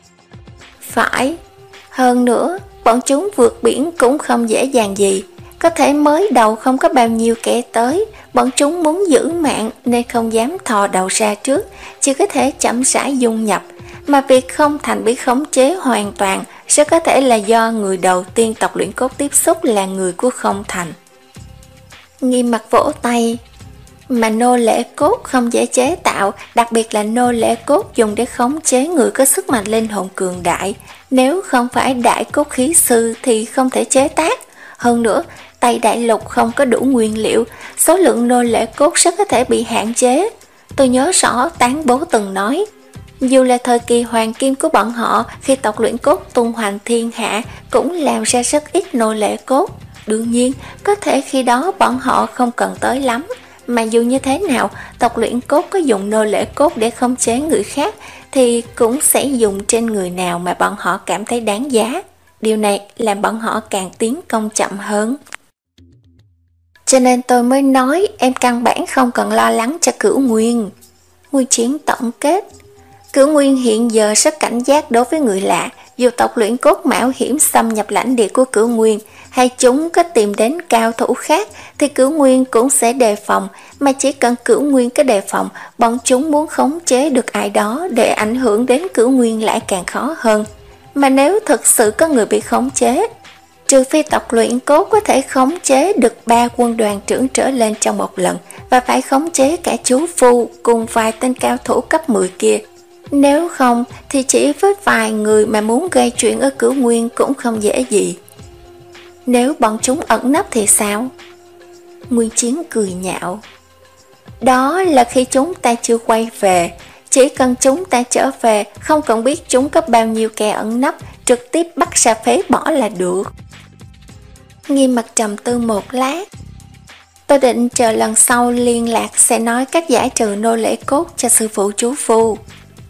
Phải, hơn nữa, bọn chúng vượt biển cũng không dễ dàng gì. Có thể mới đầu không có bao nhiêu kẻ tới, bọn chúng muốn giữ mạng nên không dám thò đầu ra trước, chỉ có thể chậm rãi dung nhập. Mà việc không thành bị khống chế hoàn toàn sẽ có thể là do người đầu tiên tộc Luyện Cốt tiếp xúc là người của không thành. Nghiêm Mặt vỗ tay. Mà nô lệ cốt không dễ chế tạo, đặc biệt là nô lệ cốt dùng để khống chế người có sức mạnh linh hồn cường đại. Nếu không phải đại cốt khí sư thì không thể chế tác. Hơn nữa, Tây Đại Lục không có đủ nguyên liệu, số lượng nô lệ cốt rất có thể bị hạn chế. Tôi nhớ rõ Tán Bố từng nói, dù là thời kỳ hoàng kim của bọn họ, khi tộc Luyện Cốt tung hoành thiên hạ cũng làm ra rất ít nô lệ cốt. Đương nhiên, có thể khi đó bọn họ không cần tới lắm, mà dù như thế nào, tộc Luyện Cốt có dùng nô lệ cốt để khống chế người khác thì cũng sẽ dùng trên người nào mà bọn họ cảm thấy đáng giá. Điều này làm bọn họ càng tiến công chậm hơn. Cho nên tôi mới nói em căn bản không cần lo lắng cho Cửu Nguyên. Nguyên Chiến tổng kết. Cửu Nguyên hiện giờ rất cảnh giác đối với người lạ. Dù tộc Luyện Cốt mạo hiểm xâm nhập lãnh địa của Cửu Nguyên hay chúng có tìm đến cao thủ khác thì Cửu Nguyên cũng sẽ đề phòng. Mà chỉ cần Cửu Nguyên có đề phòng, bọn chúng muốn khống chế được ai đó để ảnh hưởng đến Cửu Nguyên lại càng khó hơn. Mà nếu thực sự có người bị khống chế, trừ phi tộc Luyện Cốt có thể khống chế được ba quân đoàn trưởng trở lên trong một lần, và phải khống chế cả chú Phu cùng vài tên cao thủ cấp mười kia. Nếu không thì chỉ với vài người mà muốn gây chuyện ở Cửu Nguyên cũng không dễ gì. Nếu bọn chúng ẩn nấp thì sao? Nguyên Chiến cười nhạo. Đó là khi chúng ta chưa quay về. Chỉ cần chúng ta trở về, không cần biết chúng có bao nhiêu kẻ ẩn nấp, trực tiếp bắt ra phế bỏ là được. Nghiêm Mặt trầm tư một lát. Tôi định chờ lần sau liên lạc sẽ nói cách giải trừ nô lệ cốt cho sư phụ chú Phu.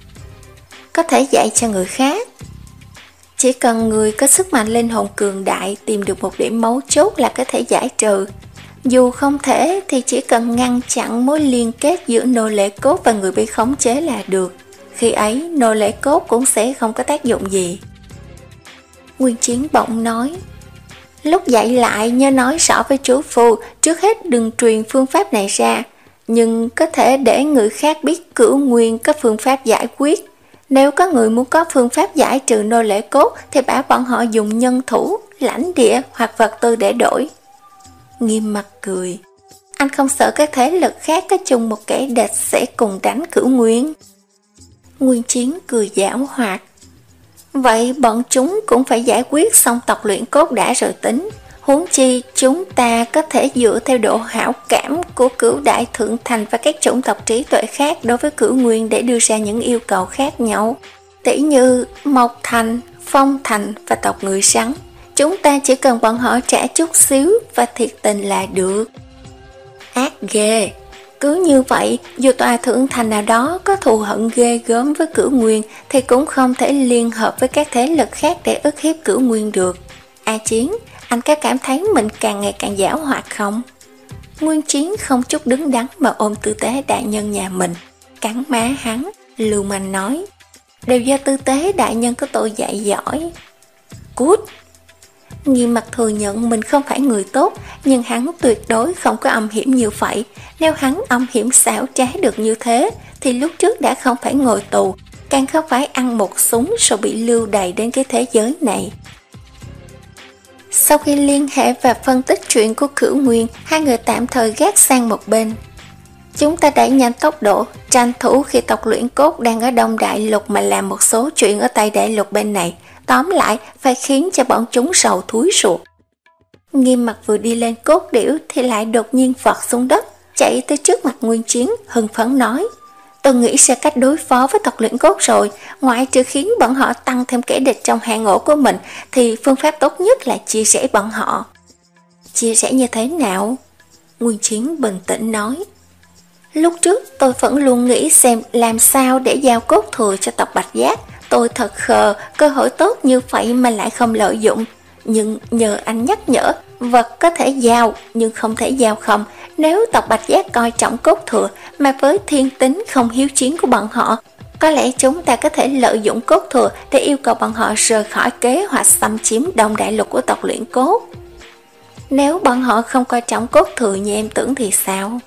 Có thể dạy cho người khác. Chỉ cần người có sức mạnh linh hồn cường đại tìm được một điểm mấu chốt là có thể giải trừ. Dù không thể thì chỉ cần ngăn chặn mối liên kết giữa nô lệ cốt và người bị khống chế là được. Khi ấy nô lệ cốt cũng sẽ không có tác dụng gì. Nguyên Chiến bỗng nói, lúc dạy lại nhớ nói rõ với chú Phu, trước hết đừng truyền phương pháp này ra, nhưng có thể để người khác biết Cửu Nguyên có phương pháp giải quyết. Nếu có người muốn có phương pháp giải trừ nô lệ cốt thì bảo bọn họ dùng nhân thủ, lãnh địa hoặc vật tư để đổi. Nghiêm Mặt cười. Anh không sợ các thế lực khác có chung một kẻ địch sẽ cùng đánh Cửu Nguyên? Nguyên Chiến cười giảo hoạt. Vậy bọn chúng cũng phải giải quyết xong tộc Luyện Cốt đã rồi tính. Huống chi chúng ta có thể dựa theo độ hảo cảm của Cửu Đại Thượng Thành và các chủng tộc trí tuệ khác đối với Cửu Nguyên để đưa ra những yêu cầu khác nhau. Tỉ như Mộc Thành, Phong Thành và tộc Người Sắn. Chúng ta chỉ cần bọn họ trả chút xíu và thiệt tình là được. Ác ghê. Cứ như vậy, dù tòa thượng thành nào đó có thù hận ghê gớm với Cửu Nguyên thì cũng không thể liên hợp với các thế lực khác để ức hiếp Cửu Nguyên được. A Chiến, anh có cảm thấy mình càng ngày càng giảo hoạt không? Nguyên Chiến không chút đứng đắn mà ôm Tư Tế đại nhân nhà mình, cắn má hắn, lưu manh nói. Đều do Tư Tế đại nhân có tôi dạy giỏi. Cút! Nghiêm mặt thừa nhận mình không phải người tốt, nhưng hắn tuyệt đối không có âm hiểm như vậy. Nếu hắn âm hiểm xảo trá được như thế, thì lúc trước đã không phải ngồi tù, càng không phải ăn một súng rồi bị lưu đày đến cái thế giới này. Sau khi liên hệ và phân tích chuyện của Cửu Nguyên, hai người tạm thời gác sang một bên. Chúng ta đẩy nhanh tốc độ, tranh thủ khi tộc Luyện Cốt đang ở Đông Đại Lục mà làm một số chuyện ở Tây Đại Lục bên này. Tóm lại, phải khiến cho bọn chúng sầu thúi ruột. Nghiêm mặt vừa đi lên cốt điểu thì lại đột nhiên vọt xuống đất, chạy tới trước mặt Nguyên Chiến, hưng phấn nói. Tôi nghĩ ra cách đối phó với tộc Luyện Cốt rồi, ngoại trừ khiến bọn họ tăng thêm kẻ địch trong hang ổ của mình, thì phương pháp tốt nhất là chia sẻ bọn họ. Chia sẻ như thế nào? Nguyên Chiến bình tĩnh nói. Lúc trước tôi vẫn luôn nghĩ xem làm sao để giao cốt thừa cho tộc Bạch Giác. Tôi thật khờ, cơ hội tốt như vậy mà lại không lợi dụng. Nhưng nhờ anh nhắc nhở, vật có thể giao nhưng không thể giao không. Nếu tộc Bạch Giác coi trọng cốt thừa, mà với thiên tính không hiếu chiến của bọn họ, có lẽ chúng ta có thể lợi dụng cốt thừa để yêu cầu bọn họ rời khỏi kế hoạch xâm chiếm Đông Đại Lục của tộc Luyện Cốt. Nếu bọn họ không coi trọng cốt thừa như em tưởng thì sao?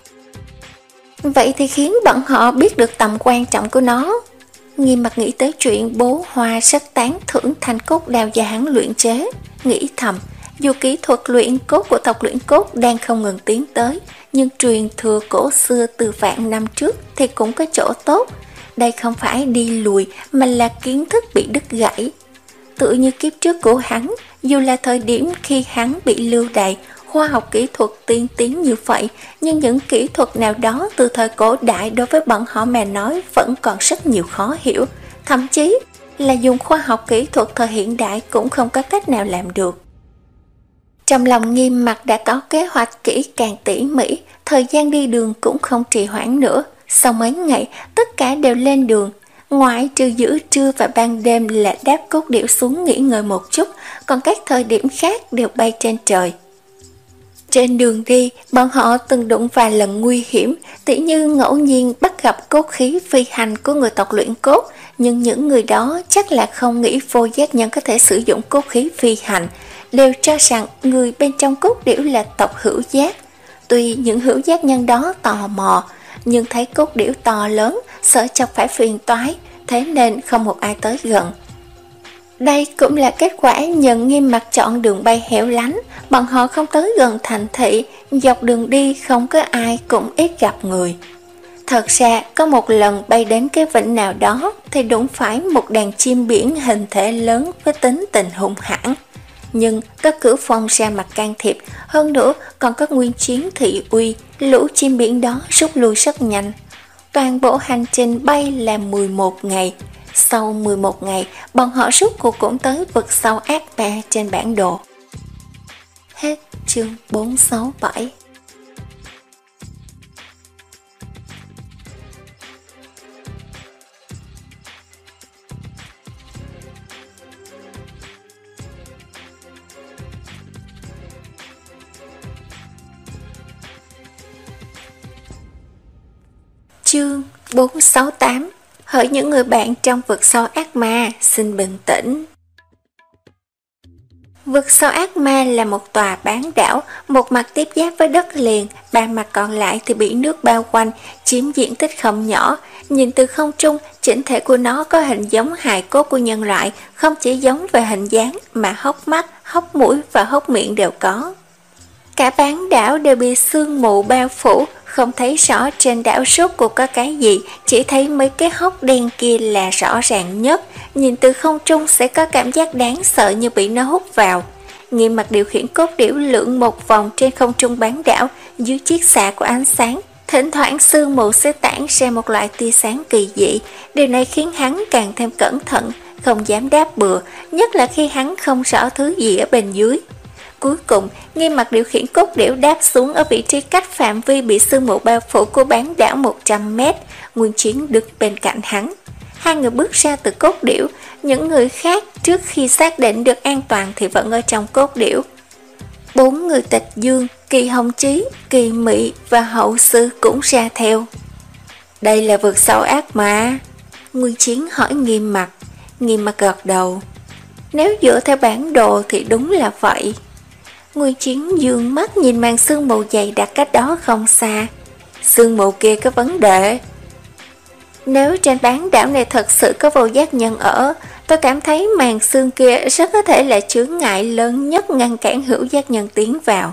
Vậy thì khiến bọn họ biết được tầm quan trọng của nó. Nghiêm mặt nghĩ tới chuyện bố Hoa rất tán thưởng thanh cốt đao do hắn luyện chế, nghĩ thầm, dù kỹ thuật luyện cốt của tộc Luyện Cốt đang không ngừng tiến tới, nhưng truyền thừa cổ xưa từ vạn năm trước thì cũng có chỗ tốt. Đây không phải đi lùi mà là kiến thức bị đứt gãy. Tự như kiếp trước của hắn, dù là thời điểm khi hắn bị lưu đày, khoa học kỹ thuật tiên tiến như vậy, nhưng những kỹ thuật nào đó từ thời cổ đại đối với bọn họ mà nói vẫn còn rất nhiều khó hiểu, thậm chí là dùng khoa học kỹ thuật thời hiện đại cũng không có cách nào làm được. Trong lòng Nghiêm mặt đã có kế hoạch kỹ càng tỉ mỉ, thời gian đi đường cũng không trì hoãn nữa. Sau mấy ngày, tất cả đều lên đường, ngoại trừ giữa trưa và ban đêm là đáp cốt điểu xuống nghỉ ngơi một chút, còn các thời điểm khác đều bay trên trời. Trên đường đi, bọn họ từng đụng vài lần nguy hiểm, tỉ như ngẫu nhiên bắt gặp cốt khí phi hành của người tộc Luyện Cốt, nhưng những người đó chắc là không nghĩ vô giác nhân có thể sử dụng cốt khí phi hành, đều cho rằng người bên trong cốt điểu là tộc hữu giác. Tuy những hữu giác nhân đó tò mò, nhưng thấy cốt điểu to lớn, sợ chọc phải phiền toái, thế nên không một ai tới gần. Đây cũng là kết quả nhận Nghiêm mặt chọn đường bay hẻo lánh, bọn họ không tới gần thành thị, dọc đường đi không có ai cũng ít gặp người. Thật ra có một lần bay đến cái vịnh nào đó thì đụng phải một đàn chim biển hình thể lớn với tính tình hung hãn. Nhưng có Cửu Phong ra mặt can thiệp, hơn nữa còn có Nguyên Chiến thị uy, lũ chim biển đó rút lui rất nhanh. Toàn bộ hành trình bay là mười một ngày. Sau mười một ngày, bọn họ rút cuộc cũng tới vực sâu ác ma trên bản đồ. Hết chương bốn sáu bảy. Chương bốn sáu tám. Hỡi những người bạn trong vực sâu ác ma, xin bình tĩnh. Vực sâu ác ma là một tòa bán đảo, một mặt tiếp giáp với đất liền, ba mặt còn lại thì bị nước bao quanh, chiếm diện tích không nhỏ. Nhìn từ không trung, chỉnh thể của nó có hình giống hài cốt của nhân loại, không chỉ giống về hình dáng mà hốc mắt, hốc mũi và hốc miệng đều có. Cả bán đảo đều bị sương mù bao phủ, không thấy rõ trên đảo rốt cuộc có cái gì, chỉ thấy mấy cái hốc đen kia là rõ ràng nhất. Nhìn từ không trung sẽ có cảm giác đáng sợ như bị nó hút vào. Nghiêm mặt điều khiển cốt điểu lượn một vòng trên không trung bán đảo dưới chiếc xạ của ánh sáng. Thỉnh thoảng sương mù sẽ tản ra một loại tia sáng kỳ dị. Điều này khiến hắn càng thêm cẩn thận, không dám đáp bừa, nhất là khi hắn không rõ thứ gì ở bên dưới. Cuối cùng, Nghiêm Mặc điều khiển cốt điểu đáp xuống ở vị trí cách phạm vi bị sương mù bao phủ của bán đảo một trăm mét. Nguyên Chiến đứng bên cạnh hắn. Hai người bước ra từ cốt điểu, những người khác trước khi xác định được an toàn thì vẫn ở trong cốt điểu. Bốn người Tịch Dương, Kỳ Hồng Chí, Kỳ Mị và Hậu Sư cũng ra theo. Đây là vực sâu ác ma? Nguyên Chiến hỏi Nghiêm Mặc. Nghiêm Mặc gật đầu. Nếu dựa theo bản đồ thì đúng là vậy. Nguyên Chiến dương mắt nhìn màn sương mù dày đặc cách đó không xa. Sương mù kia có vấn đề. Nếu trên bán đảo này thật sự có vô giác nhân ở, tôi cảm thấy màn sương kia rất có thể là chướng ngại lớn nhất ngăn cản hữu giác nhân tiến vào.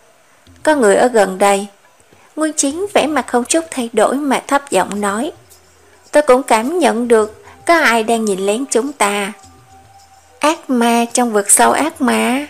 Có người ở gần đây. Nguyên Chiến vẻ mặt không chút thay đổi mà thấp giọng nói. Tôi cũng cảm nhận được có ai đang nhìn lén chúng ta. Ác ma trong vực sâu ác ma.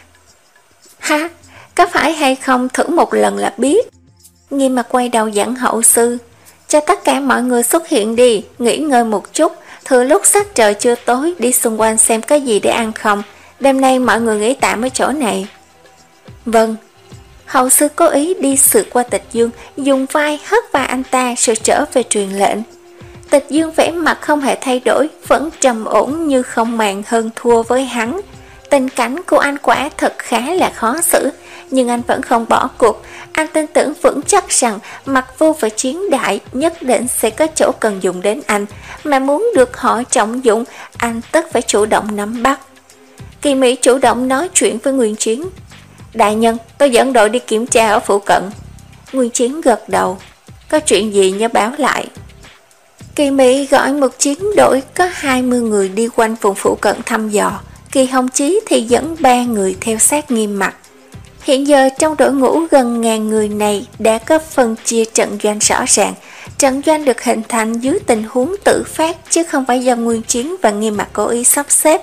Ha, có phải hay không thử một lần là biết. Nghiêm Mặc quay đầu dẫn Hậu Sư. Cho tất cả mọi người xuất hiện đi, nghỉ ngơi một chút, thừa lúc sắc trời chưa tối đi xung quanh xem có gì để ăn không. Đêm nay mọi người nghỉ tạm ở chỗ này. Vâng. Hậu Sư cố ý đi sượt qua Tịch Dương, dùng vai hất vai anh ta rồi trở về truyền lệnh. Tịch Dương vẻ mặt không hề thay đổi, vẫn trầm ổn như không màng hơn thua với hắn. Tình cảnh của anh quả thật khá là khó xử, nhưng anh vẫn không bỏ cuộc. Anh tin tưởng vững chắc rằng Mặc Vô và Chiến Đại nhất định sẽ có chỗ cần dùng đến anh, mà muốn được họ trọng dụng, anh tất phải chủ động nắm bắt. Kỳ Mỹ chủ động nói chuyện với Nguyên Chiến. Đại nhân, tôi dẫn đội đi kiểm tra ở phụ cận. Nguyên Chiến gật đầu. Có chuyện gì nhớ báo lại. Kỳ Mỹ gọi một chiến đội có hai mươi người đi quanh vùng phụ cận thăm dò. Kỳ Hồng Chí thì dẫn ba người theo sát Nghiêm Mặc. Hiện giờ trong đội ngũ gần ngàn người này đã có phân chia trận doanh rõ ràng. Trận doanh được hình thành dưới tình huống tự phát chứ không phải do Nguyên Chiến và Nghiêm Mặc cố ý sắp xếp.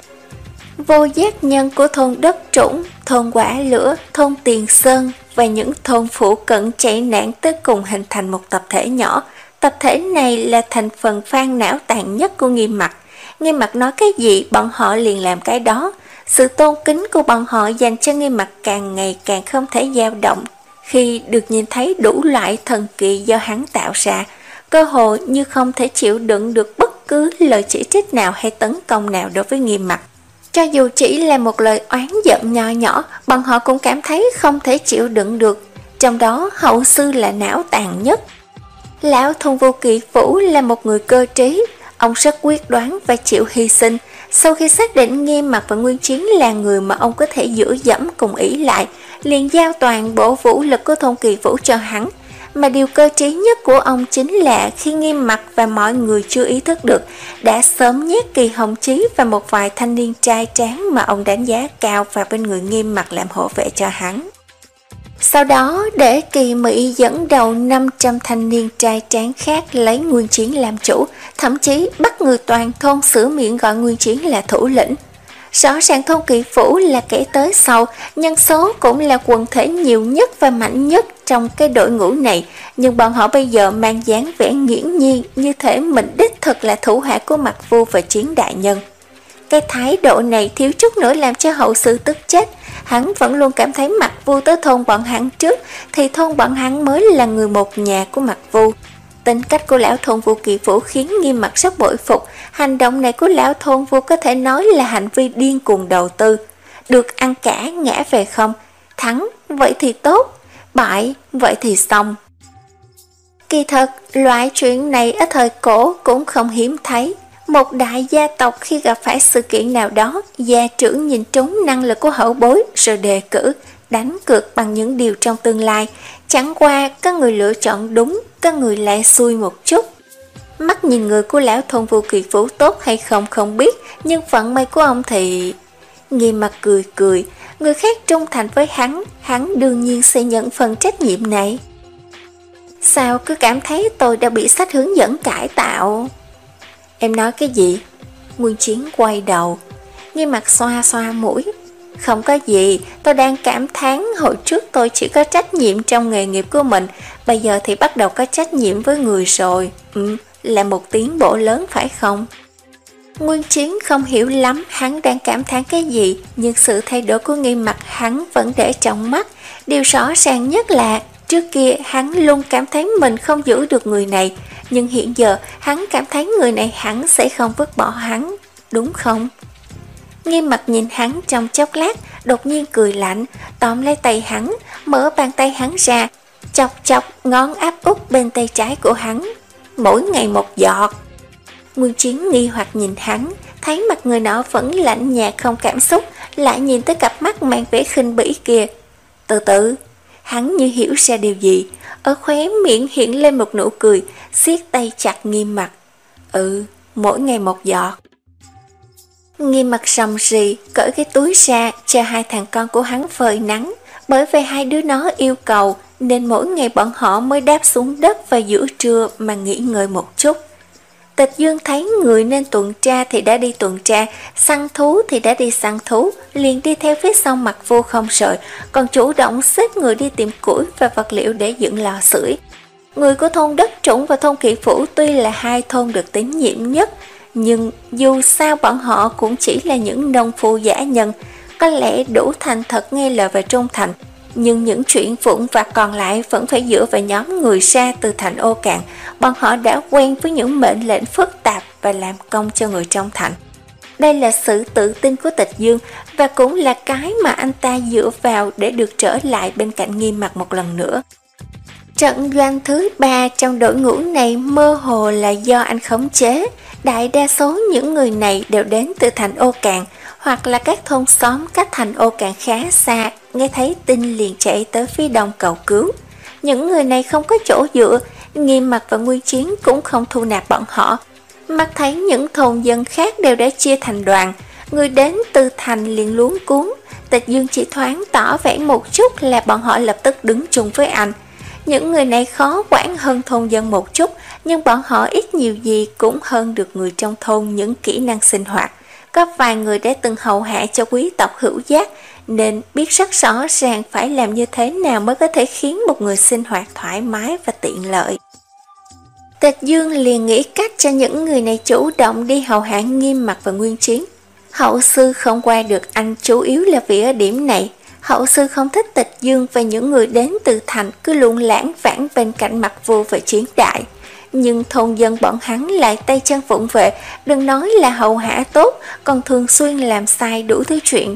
Vô giác nhân của thôn Đất Trũng, thôn Quả Lửa, thôn Tiền Sơn và những thôn phụ cận chạy nạn tới cùng hình thành một tập thể nhỏ. Tập thể này là thành phần phan não tàn nhất của Nghiêm Mặc. Nghiêm Mặc nói cái gì bọn họ liền làm cái đó. Sự tôn kính của bọn họ dành cho Nghiêm Mặc càng ngày càng không thể dao động khi được nhìn thấy đủ loại thần kỳ do hắn tạo ra. Cơ hội như không thể chịu đựng được bất cứ lời chỉ trích nào hay tấn công nào đối với Nghiêm Mặc. Cho dù chỉ là một lời oán giận nho nhỏ, bọn họ cũng cảm thấy không thể chịu đựng được. Trong đó Hậu Sư là não tàn nhất. Lão Thôn Vô Kỵ Vũ là một người cơ trí, ông rất quyết đoán và chịu hy sinh. Sau khi xác định Nghiêm Mặc và Nguyên Chiến là người mà ông có thể dựa dẫm cùng ý lại, liền giao toàn bộ vũ lực của Thôn Kỳ Vũ cho hắn. Mà điều cơ trí nhất của ông chính là khi Nghiêm Mặc và mọi người chưa ý thức được, đã sớm nhét Kỳ Hồng Chí và một vài thanh niên trai tráng mà ông đánh giá cao vào bên người Nghiêm Mặc làm hộ vệ cho hắn. Sau đó để Kỳ Mỹ dẫn đầu năm trăm thanh niên trai tráng khác lấy Nguyên Chiến làm chủ, thậm chí bắt người toàn thôn sửa miệng gọi Nguyên Chiến là thủ lĩnh. Rõ ràng Thôn Kỳ Vũ là kẻ tới sau, nhân số cũng là quần thể nhiều nhất và mạnh nhất trong cái đội ngũ này, nhưng bọn họ bây giờ mang dáng vẻ nghiễm nhiên như thể mình đích thực là thủ hạ của Mặc Vu và Chiến Đại Nhân. Cái thái độ này thiếu chút nữa làm cho Hậu Sư tức chết. Hắn vẫn luôn cảm thấy Mặc Vu tới thôn bọn hắn trước thì thôn bọn hắn mới là người một nhà của Mặc Vu. Tính cách của lão Thôn Vô Kỵ Vũ khiến Nghiêm Mặc rất bội phục. Hành động này của lão Thôn Vô có thể nói là hành vi điên cuồng đầu tư. Được ăn cả ngã về không. Thắng vậy thì tốt, bại vậy thì xong. Kỳ thật loại chuyện này ở thời cổ cũng không hiếm thấy. Một đại gia tộc khi gặp phải sự kiện nào đó, gia trưởng nhìn trúng năng lực của hậu bối rồi đề cử, đánh cược bằng những điều trong tương lai. Chẳng qua có người lựa chọn đúng, có người lại xui một chút. Mắt nhìn người của lão Thôn Vô Kỵ Vũ tốt hay không không biết, nhưng vận may của ông thì... Nghiêm Mặc cười cười, người khác trung thành với hắn, hắn đương nhiên sẽ nhận phần trách nhiệm này. Sao cứ cảm thấy tôi đã bị sách hướng dẫn cải tạo? Em nói cái gì? Nguyên Chiến quay đầu. Nghiêm Mặc xoa xoa mũi. Không có gì, tôi đang cảm thán hồi trước tôi chỉ có trách nhiệm trong nghề nghiệp của mình, bây giờ thì bắt đầu có trách nhiệm với người rồi. Ừ, là một tiến bộ lớn phải không? Nguyên Chiến không hiểu lắm hắn đang cảm thán cái gì, nhưng sự thay đổi của Nghiêm Mặc hắn vẫn để trong mắt. Điều rõ ràng nhất là trước kia hắn luôn cảm thấy mình không giữ được người này, nhưng hiện giờ hắn cảm thấy người này hắn sẽ không vứt bỏ hắn, đúng không? Nghiêm Mặc nhìn hắn trong chốc lát, đột nhiên cười lạnh, tóm lấy tay hắn, mở bàn tay hắn ra, chọc chọc ngón áp út bên tay trái của hắn. Mỗi ngày một giọt. Nguyên Chiến nghi hoặc nhìn hắn, thấy mặt người nọ vẫn lạnh nhạt không cảm xúc, lại nhìn tới cặp mắt mang vẻ khinh bỉ kia. Từ từ, hắn như hiểu ra điều gì, ở khóe miệng hiện lên một nụ cười, siết tay chặt Nghiêm Mặc. Ừ, mỗi ngày một giọt. Nghiêm Mặc rầm rì, cởi cái túi ra cho hai thằng con của hắn phơi nắng, bởi vì hai đứa nó yêu cầu nên mỗi ngày bọn họ mới đáp xuống đất vào giữa trưa mà nghỉ ngơi một chút. Tịch Dương thấy người nên tuần tra thì đã đi tuần tra, săn thú thì đã đi săn thú, liền đi theo phía sau Mặc Vô không sợ, còn chủ động xếp người đi tìm củi và vật liệu để dựng lò sưởi. Người của thôn Đất Trũng và thôn Kỵ Phủ tuy là hai thôn được tín nhiệm nhất, nhưng dù sao bọn họ cũng chỉ là những nông phu giả nhân, có lẽ đủ thành thật nghe lời và trung thành, nhưng những chuyện vụn vặt còn lại vẫn phải dựa vào nhóm người ra từ thành Ô Cạn. Bọn họ đã quen với những mệnh lệnh phức tạp và làm công cho người trong thành. Đây là sự tự tin của Tịch Dương và cũng là cái mà anh ta dựa vào để được trở lại bên cạnh Nghiêm Mặc một lần nữa. Trận doanh thứ ba trong đội ngũ này mơ hồ là do anh khống chế. Đại đa số những người này đều đến từ thành Ô Cạn hoặc là các thôn xóm cách thành Ô Cạn khá xa, nghe thấy tin liền chạy tới phía đông cầu cứu. Những người này không có chỗ dựa, Nghiêm Mặc và Nguyên Chiến cũng không thu nạp bọn họ. Mắt thấy những thôn dân khác đều đã chia thành đoàn, người đến từ thành liền luống cuống. Tịch Dương chỉ thoáng tỏ vẻ một chút là bọn họ lập tức đứng chung với anh. Những người này khó quản hơn thôn dân một chút, nhưng bọn họ ít nhiều gì cũng hơn được người trong thôn những kỹ năng sinh hoạt. Có vài người đã từng hầu hạ cho quý tộc Hữu Giác, nên biết rất rõ ràng phải làm như thế nào mới có thể khiến một người sinh hoạt thoải mái và tiện lợi. Tịch Dương liền nghĩ cách cho những người này chủ động đi hầu hạ Nghiêm Mặc và Nguyên Chiến. Hậu sư không qua được anh chủ yếu là vì ở điểm này. Hậu sư không thích Tịch Dương và những người đến từ thành cứ luôn lãng vãng bên cạnh Mặc Vô và Chiến Đại. Nhưng thôn dân bọn hắn lại tay chân vụng về, đừng nói là hầu hạ tốt, còn thường xuyên làm sai đủ thứ chuyện.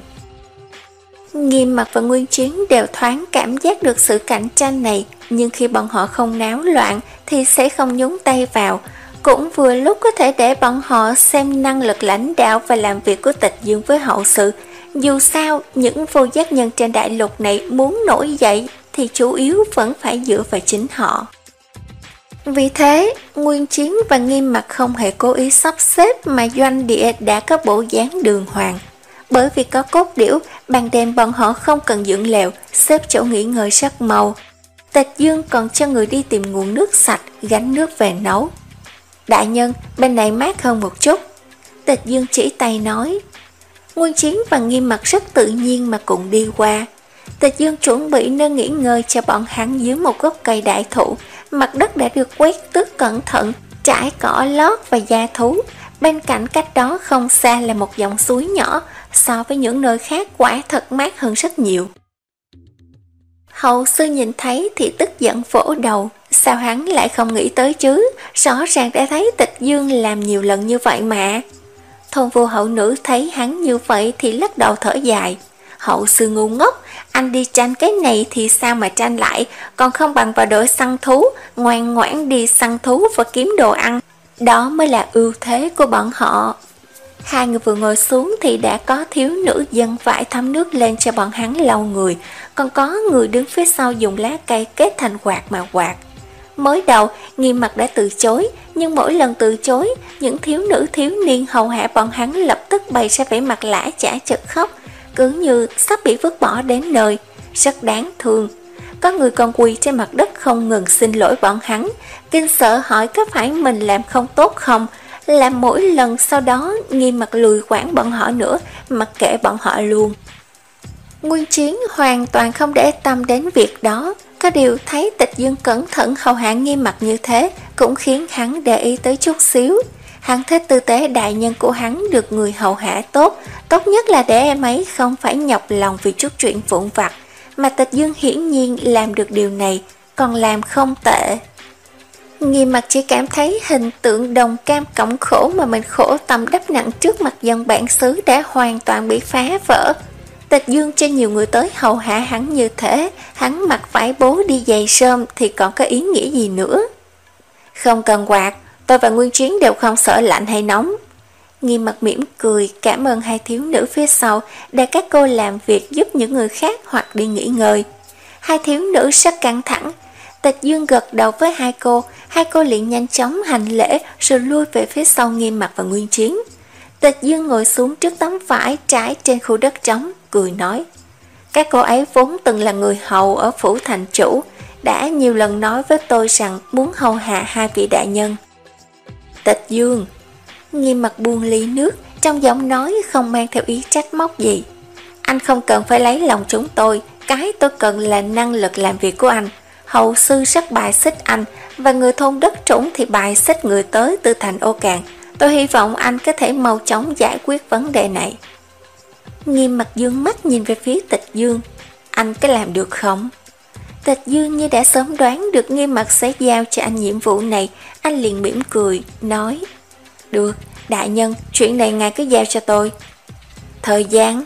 Nghiêm Mặc và Nguyên Chiến đều thoáng cảm giác được sự cạnh tranh này, nhưng khi bọn họ không náo loạn thì sẽ không nhúng tay vào. Cũng vừa lúc có thể để bọn họ xem năng lực lãnh đạo và làm việc của Tịch Dương với hậu sự. Dù sao, những vô giác nhân trên đại lục này muốn nổi dậy thì chủ yếu vẫn phải dựa vào chính họ. Vì thế, Nguyên Chiến và Nghiêm Mặc không hề cố ý sắp xếp mà doanh địa đã có bộ dáng đường hoàng. Bởi vì có cốt điểu, ban đêm bọn họ không cần dựng lều, xếp chỗ nghỉ ngơi rất mau. Tịch Dương còn cho người đi tìm nguồn nước sạch, gánh nước về nấu. Đại nhân, bên này mát hơn một chút. Tịch Dương chỉ tay nói. Nguyên Chiến và Nghiêm Mặc rất tự nhiên mà cùng đi qua. Tịch Dương chuẩn bị nơi nghỉ ngơi cho bọn hắn dưới một gốc cây đại thụ. Mặt đất đã được quét tước cẩn thận, trải cỏ lót và gia thú. Bên cạnh cách đó không xa là một dòng suối nhỏ, so với những nơi khác quả thật mát hơn rất nhiều. Hậu sư nhìn thấy thì tức giận vỗ đầu, sao hắn lại không nghĩ tới chứ, rõ ràng đã thấy Tịch Dương làm nhiều lần như vậy mà. Thôn vô hậu nữ thấy hắn như vậy thì lắc đầu thở dài. Hậu sư ngu ngốc, anh đi tranh cái này thì sao mà tranh lại, còn không bằng vào đội săn thú, ngoan ngoãn đi săn thú và kiếm đồ ăn. Đó mới là ưu thế của bọn họ. Hai người vừa ngồi xuống thì đã có thiếu nữ dân vải thấm nước lên cho bọn hắn lau người, còn có người đứng phía sau dùng lá cây kết thành quạt mà quạt. Mới đầu, Nghiêm Mặc đã từ chối, nhưng mỗi lần từ chối, những thiếu nữ thiếu niên hầu hạ bọn hắn lập tức bày ra vẻ mặt lã chả chật khóc, cứ như sắp bị vứt bỏ đến nơi, rất đáng thương. Có người còn quỳ trên mặt đất không ngừng xin lỗi bọn hắn, kinh sợ hỏi có phải mình làm không tốt không, làm mỗi lần sau đó Nghiêm Mặc lùi quản bọn họ nữa, mặc kệ bọn họ luôn. Nguyên Chiến hoàn toàn không để tâm đến việc đó, có điều thấy Tịch Dương cẩn thận hầu hạ Nghiêm Mặc như thế cũng khiến hắn để ý tới chút xíu. Hắn thích tư tế đại nhân của hắn được người hầu hạ tốt, tốt nhất là để em ấy không phải nhọc lòng vì chút chuyện vụn vặt, mà Tịch Dương hiển nhiên làm được điều này, còn làm không tệ. Nghiêm Mặc chỉ cảm thấy hình tượng đồng cam cộng khổ mà mình khổ tâm đắp nặng trước mặt dân bản xứ đã hoàn toàn bị phá vỡ. Tịch Dương cho nhiều người tới hầu hạ hắn như thế, hắn mặc vải bố đi giày sơm thì còn có ý nghĩa gì nữa. Không cần quạt, tôi và Nguyên Chiến đều không sợ lạnh hay nóng. Nghiêm Mặc mỉm cười cảm ơn hai thiếu nữ phía sau để các cô làm việc giúp những người khác hoặc đi nghỉ ngơi. Hai thiếu nữ rất căng thẳng. Tịch Dương gật đầu với hai cô, hai cô liền nhanh chóng hành lễ rồi lui về phía sau Nghiêm Mặc và Nguyên Chiến. Tịch Dương ngồi xuống trước tấm vải trải trên khu đất trống, cười nói: các cô ấy vốn từng là người hầu ở phủ thành chủ, đã nhiều lần nói với tôi rằng muốn hầu hạ hai vị đại nhân. Tịch Dương. Nghiêm Mặc buông ly nước, trong giọng nói không mang theo ý trách móc gì. Anh không cần phải lấy lòng chúng tôi, cái tôi cần là năng lực làm việc của anh. Hậu sư rất bài xích anh, và người thôn đất trũng thì bài xích người tới từ thành Ô Càn. Tôi hy vọng anh có thể mau chóng giải quyết vấn đề này. Nghiêm Mặc dương mắt nhìn về phía Tịch Dương. Anh có làm được không? Tịch Dương như đã sớm đoán được Nghiêm Mặc sẽ giao cho anh nhiệm vụ này, anh liền mỉm cười, nói: được, đại nhân, chuyện này ngài cứ giao cho tôi. Thời gian?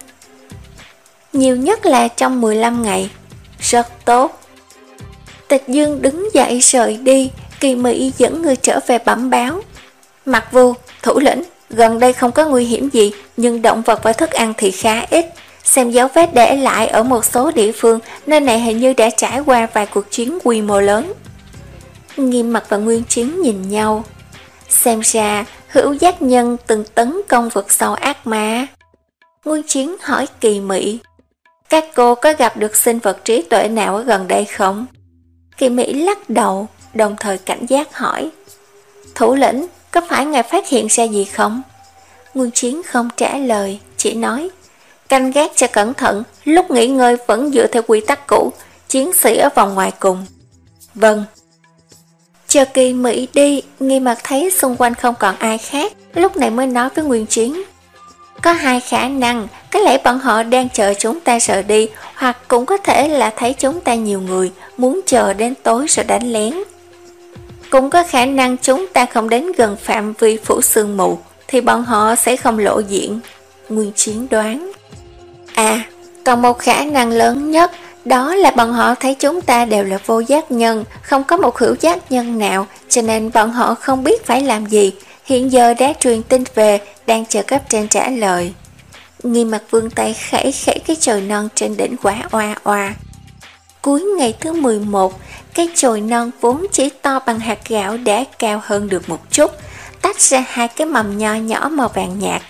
Nhiều nhất là trong mười lăm ngày. Rất tốt. Tịch Dương đứng dậy rời đi, Kỳ Mỹ dẫn người trở về bẩm báo. Mặc Vu, thủ lĩnh, gần đây không có nguy hiểm gì, nhưng động vật và thức ăn thì khá ít. Xem dấu vết để lại ở một số địa phương, nơi này hình như đã trải qua vài cuộc chiến quy mô lớn. Nghiêm Mặc và Nguyên Chiến nhìn nhau. Xem ra hữu giác nhân từng tấn công vực sâu ác ma. Nguyên Chiến hỏi Kỳ Mỹ: các cô có gặp được sinh vật trí tuệ nào ở gần đây không? Kỳ Mỹ lắc đầu, đồng thời cảnh giác hỏi: thủ lĩnh, có phải ngài phát hiện ra gì không? Nguyên Chiến không trả lời, chỉ nói: canh gác cho cẩn thận, lúc nghỉ ngơi vẫn dựa theo quy tắc cũ, chiến sĩ ở vòng ngoài cùng. Vâng. Chờ Kỳ Mỹ đi, Nghi Mặc thấy xung quanh không còn ai khác, lúc này mới nói với Nguyên Chiến: có hai khả năng, có lẽ bọn họ đang chờ chúng ta rời đi, hoặc cũng có thể là thấy chúng ta nhiều người, muốn chờ đến tối rồi đánh lén. Cũng có khả năng chúng ta không đến gần phạm vi phủ sương mù, thì bọn họ sẽ không lộ diện. Nguyên Chiến đoán. À, còn một khả năng lớn nhất, đó là bọn họ thấy chúng ta đều là vô giác nhân, không có một hữu giác nhân nào, cho nên bọn họ không biết phải làm gì. Hiện giờ đã truyền tin về, đang chờ cấp trên trả lời. Nghiêm Mặc vươn tay khẽ khẽ cái chồi non trên đỉnh quả oa oa. Cuối ngày thứ mười một, cái chồi non vốn chỉ to bằng hạt gạo đã cao hơn được một chút, tách ra hai cái mầm nho nhỏ màu vàng nhạt.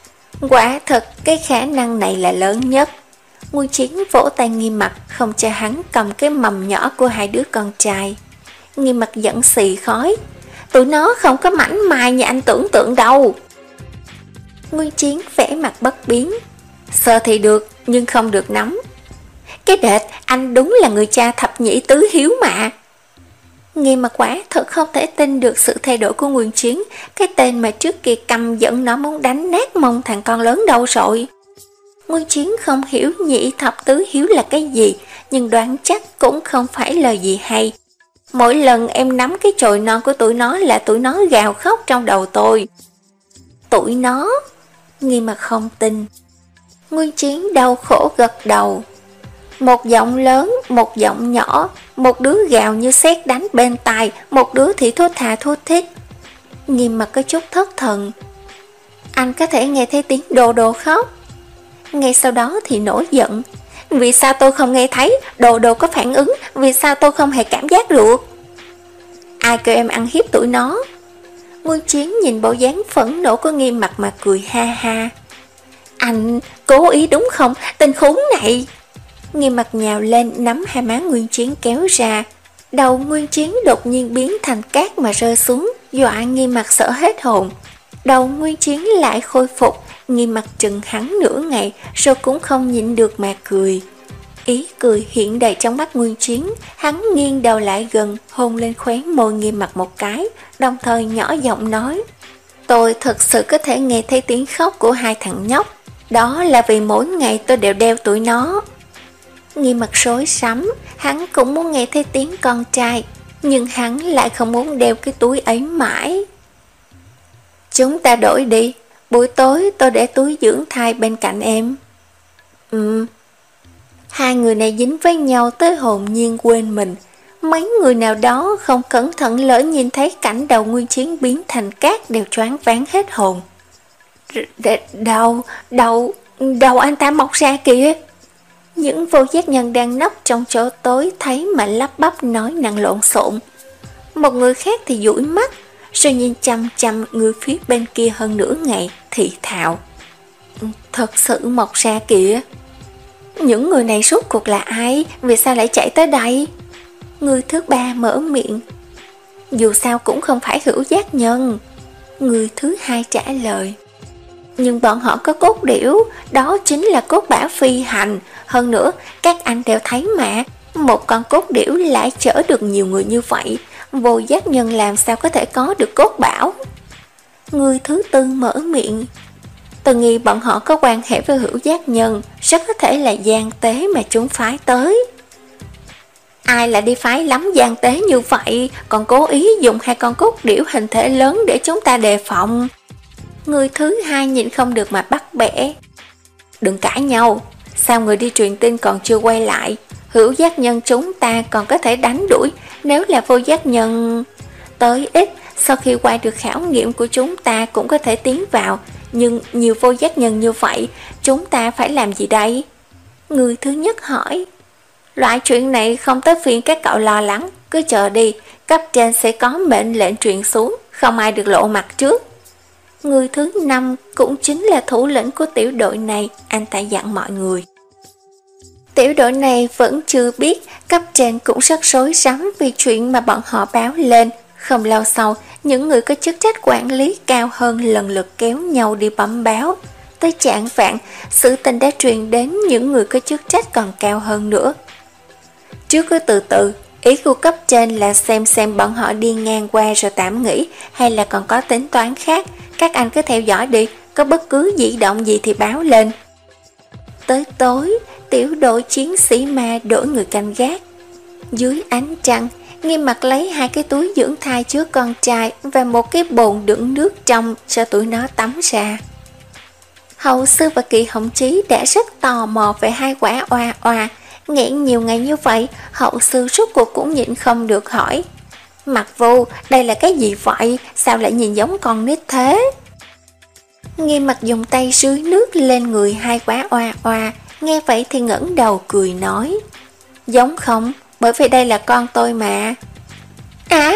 Quả thật, cái khả năng này là lớn nhất. Nguyên Chiến vỗ tay Nghiêm Mặc, không cho hắn cầm cái mầm nhỏ của hai đứa con trai. Nghiêm Mặc giận xì khói: tụi nó không có mảnh mai như anh tưởng tượng đâu. Nguyên Chiến vẻ mặt bất biến: sợ thì được, nhưng không được nóng. Cái đệt, anh đúng là người cha thập nhị tứ hiếu mà. Nghiêm Mặc quả thật không thể tin được sự thay đổi của Nguyên Chiến, cái tên mà trước kia căm giận nó muốn đánh nát mông thằng con lớn đâu rồi. Nguyên Chiến không hiểu nhị thập tứ hiếu là cái gì, nhưng đoán chắc cũng không phải lời gì hay. Mỗi lần em nắm cái chồi non của tụi nó là tụi nó gào khóc trong đầu tôi. Tụi nó? Nghiêm Mặc không tin. Nguyên Chiến đau khổ gật đầu. Một giọng lớn, một giọng nhỏ, một đứa gào như sét đánh bên tai, một đứa thì thốt thà thốt thít. Nghiêm Mặc có chút thất thần. Anh có thể nghe thấy tiếng đồ đồ khóc. Ngay sau đó thì nổi giận. Vì sao tôi không nghe thấy? Đồ đồ có phản ứng, vì sao tôi không hề cảm giác được? Ai kêu em ăn hiếp tụi nó? Nguyên Chiến nhìn bộ dáng phẫn nộ của Nghiêm Mặc mà cười ha ha. Anh cố ý đúng không? Tên khốn này! Nghiêm Mặc nhào lên nắm hai má Nguyên Chiến kéo ra. Đầu Nguyên Chiến đột nhiên biến thành cát mà rơi xuống, dọa Nghiêm Mặc sợ hết hồn. Đầu Nguyên Chiến lại khôi phục, Nghiêm Mặc trừng hắn nửa ngày, rồi cũng không nhịn được mà cười. Ý cười hiện đầy trong mắt Nguyên Chiến, hắn nghiêng đầu lại gần, hôn lên khóe môi Nghiêm Mặc một cái, đồng thời nhỏ giọng nói: tôi thật sự có thể nghe thấy tiếng khóc của hai thằng nhóc. Đó là vì mỗi ngày tôi đều đeo tụi nó. Nghi Mặt rối rắm, hắn cũng muốn nghe thấy tiếng con trai, nhưng hắn lại không muốn đeo cái túi ấy mãi. Chúng ta đổi đi, buổi tối tôi để túi dưỡng thai bên cạnh em. Ừm. Hai người này dính với nhau tới hồn nhiên quên mình. Mấy người nào đó không cẩn thận lỡ nhìn thấy cảnh đầu Nguyên Chiến biến thành cát đều choáng váng hết hồn. Đầu, đầu, đầu anh ta mọc ra kìa. Những vô giác nhân đang nấp trong chỗ tối thấy mà lắp bắp nói năng lộn xộn. Một người khác thì dụi mắt, rồi nhìn chăm chăm người phía bên kia hơn nửa ngày, thì thào. Thật sự mọc ra kìa. Những người này rốt cuộc là ai? Vì sao lại chạy tới đây? Người thứ ba mở miệng. Dù sao cũng không phải hữu giác nhân. Người thứ hai trả lời. Nhưng bọn họ có cốt điểu, đó chính là cốt bảo phi hành. Hơn nữa, các anh đều thấy mà, một con cốt điểu lại chở được nhiều người như vậy, vô giác nhân làm sao có thể có được cốt bảo? Người thứ tư mở miệng. Tôi nghĩ bọn họ có quan hệ với hữu giác nhân, rất có thể là gian tế mà chúng phái tới. Ai lại đi phái lắm gian tế như vậy, còn cố ý dùng hai con cốt điểu hình thể lớn để chúng ta đề phòng. Người thứ hai nhịn không được mà bắt bẻ. Đừng cãi nhau, sao người đi truyền tin còn chưa quay lại? Hữu giác nhân chúng ta còn có thể đánh đuổi, nếu là vô giác nhân tới ít, sau khi qua được khảo nghiệm của chúng ta cũng có thể tiến vào. Nhưng nhiều vô giác nhân như vậy, chúng ta phải làm gì đây? Người thứ nhất hỏi. Loại chuyện này không tới phiên các cậu lo lắng, cứ chờ đi, cấp trên sẽ có mệnh lệnh truyền xuống, không ai được lộ mặt trước. Người thứ năm cũng chính là thủ lĩnh của tiểu đội này, anh ta dặn mọi người. Tiểu đội này vẫn chưa biết, cấp trên cũng rất rối rắm vì chuyện mà bọn họ báo lên. Không lâu sau, những người có chức trách quản lý cao hơn lần lượt kéo nhau đi bấm báo. Tới chạng vạng, sự tình đã truyền đến những người có chức trách còn cao hơn nữa. Trước cứ từ từ, ý của cấp trên là xem xem bọn họ đi ngang qua rồi tạm nghỉ hay là còn có tính toán khác. Các anh cứ theo dõi đi, có bất cứ dị động gì thì báo lên. Tới tối, tiểu đội chiến sĩ ma đổi người canh gác. Dưới ánh trăng, Nghiêm Mặt lấy hai cái túi dưỡng thai chứa con trai và một cái bồn đựng nước trong cho tụi nó tắm ra. Hậu Sư và Kỳ Hồng Chí đã rất tò mò về hai quả oa oa. Nghẹn nhiều ngày như vậy, Hậu Sư rốt cuộc cũng nhịn không được hỏi. Mặt Vu, đây là cái gì vậy? Sao lại nhìn giống con nít thế? Nghiêm Mặt dùng tay rưới nước lên người hai quả oa oa. Nghe vậy thì ngẩng đầu cười nói. Giống không? Bởi vì đây là con tôi mà. À!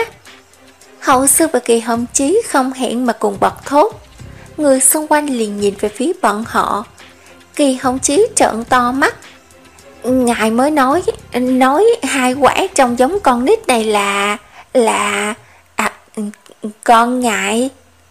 Hậu Sư và Kỳ Hồng Chí không hẹn mà cùng bật thốt. Người xung quanh liền nhìn về phía bọn họ. Kỳ Hồng Chí trợn to mắt. Ngài mới nói, nói hai quả trông giống con nít này là, là, à, con ngài.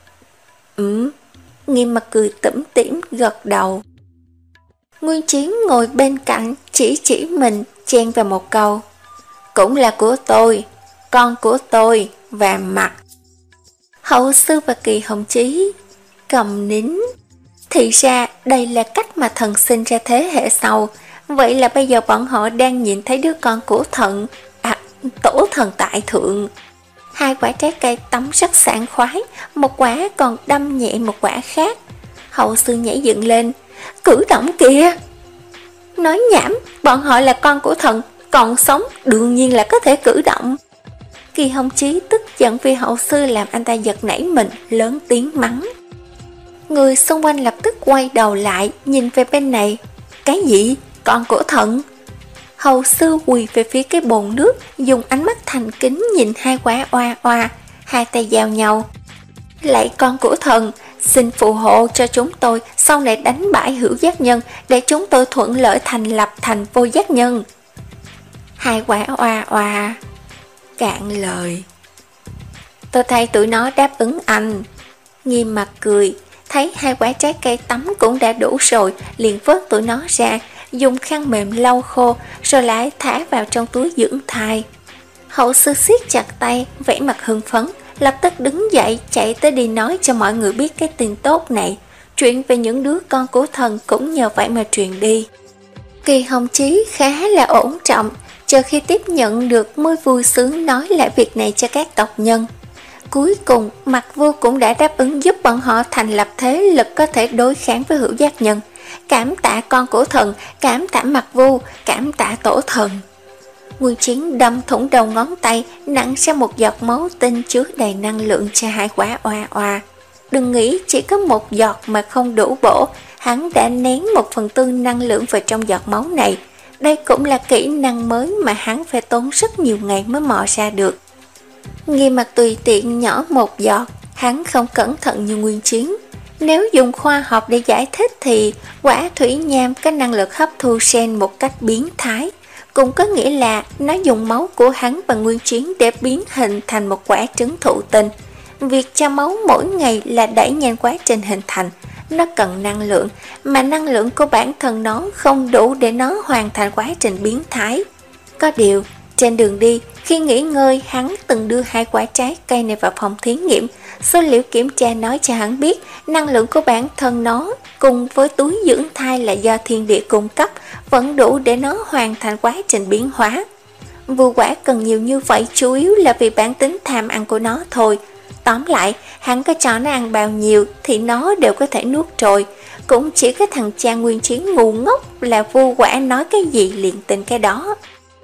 Ừ, Nghiêm Mặt cười tủm tỉm gật đầu. Nguyên Chiến ngồi bên cạnh chỉ chỉ mình chen vào một câu. Cũng là của tôi, con của tôi và Mặt. Hậu Sư và Kỳ Hồng Chí cầm nín. Thì ra đây là cách mà thần sinh ra thế hệ sau. Vậy là bây giờ bọn họ đang nhìn thấy đứa con của thần, à, tổ thần tại thượng. Hai quả trái cây tắm rất sảng khoái, một quả còn đâm nhẹ một quả khác. Hậu Sư nhảy dựng lên. Cử động kìa! Nói nhảm, bọn họ là con của thần, còn sống đương nhiên là có thể cử động. Kỳ Hồng Chí tức giận vì Hậu Sư làm anh ta giật nảy mình, lớn tiếng mắng. Người xung quanh lập tức quay đầu lại, nhìn về bên này. Cái gì? Con của thần? Hậu Sư quỳ về phía cái bồn nước, dùng ánh mắt thành kính nhìn hai quả oa oa, hai tay giao nhau. Lạy con của thần, xin phù hộ cho chúng tôi sau này đánh bại hữu giác nhân để chúng tôi thuận lợi thành lập thành vô giác nhân. Hai quả oa oa cạn lời. Tôi thấy tụi nó đáp ứng anh. Nghiêm Mặt cười, thấy hai quả trái cây tắm cũng đã đủ rồi, liền vớt tụi nó ra, dùng khăn mềm lau khô rồi lại thả vào trong túi dưỡng thai. Hậu Sư siết chặt tay, vẻ mặt hưng phấn, lập tức đứng dậy chạy tới đi nói cho mọi người biết cái tin tốt này. Chuyện về những đứa con của thần cũng nhờ vậy mà truyền đi. Kỳ Hồng Chí khá là ổn trọng, chờ khi tiếp nhận được mới vui sướng nói lại việc này cho các tộc nhân. Cuối cùng Mặc Vu cũng đã đáp ứng giúp bọn họ thành lập thế lực có thể đối kháng với Hữu Giác Nhân. Cảm tạ con của thần, cảm tạ Mặc Vu, cảm tạ tổ thần. Nguyên Chiến đâm thủng đầu ngón tay, nặn ra một giọt máu tinh chứa đầy năng lượng cho hai quả oa oa. Đừng nghĩ chỉ có một giọt mà không đủ bổ, hắn đã nén một phần tư năng lượng vào trong giọt máu này. Đây cũng là kỹ năng mới mà hắn phải tốn rất nhiều ngày mới mò ra được. Nghiêm Mặt tùy tiện nhỏ một giọt, hắn không cẩn thận như Nguyên Chiến. Nếu dùng khoa học để giải thích thì quả thủy nham có năng lực hấp thu sen một cách biến thái. Cũng có nghĩa là nó dùng máu của hắn và Nguyên Chiến để biến hình thành một quả trứng thụ tinh. Việc cho máu mỗi ngày là đẩy nhanh quá trình hình thành. Nó cần năng lượng, mà năng lượng của bản thân nó không đủ để nó hoàn thành quá trình biến thái. Có điều, trên đường đi, khi nghỉ ngơi, hắn từng đưa hai quả trái cây này vào phòng thí nghiệm. Số liệu kiểm tra nói cho hắn biết năng lượng của bản thân nó cùng với túi dưỡng thai là do thiên địa cung cấp, vẫn đủ để nó hoàn thành quá trình biến hóa. Vu quả cần nhiều như vậy chủ yếu là vì bản tính tham ăn của nó thôi. Tóm lại, hắn có cho nó ăn bao nhiêu thì nó đều có thể nuốt trôi. Cũng chỉ có thằng cha Nguyên Chiến ngu ngốc là Vu quả nói cái gì liền tin cái đó.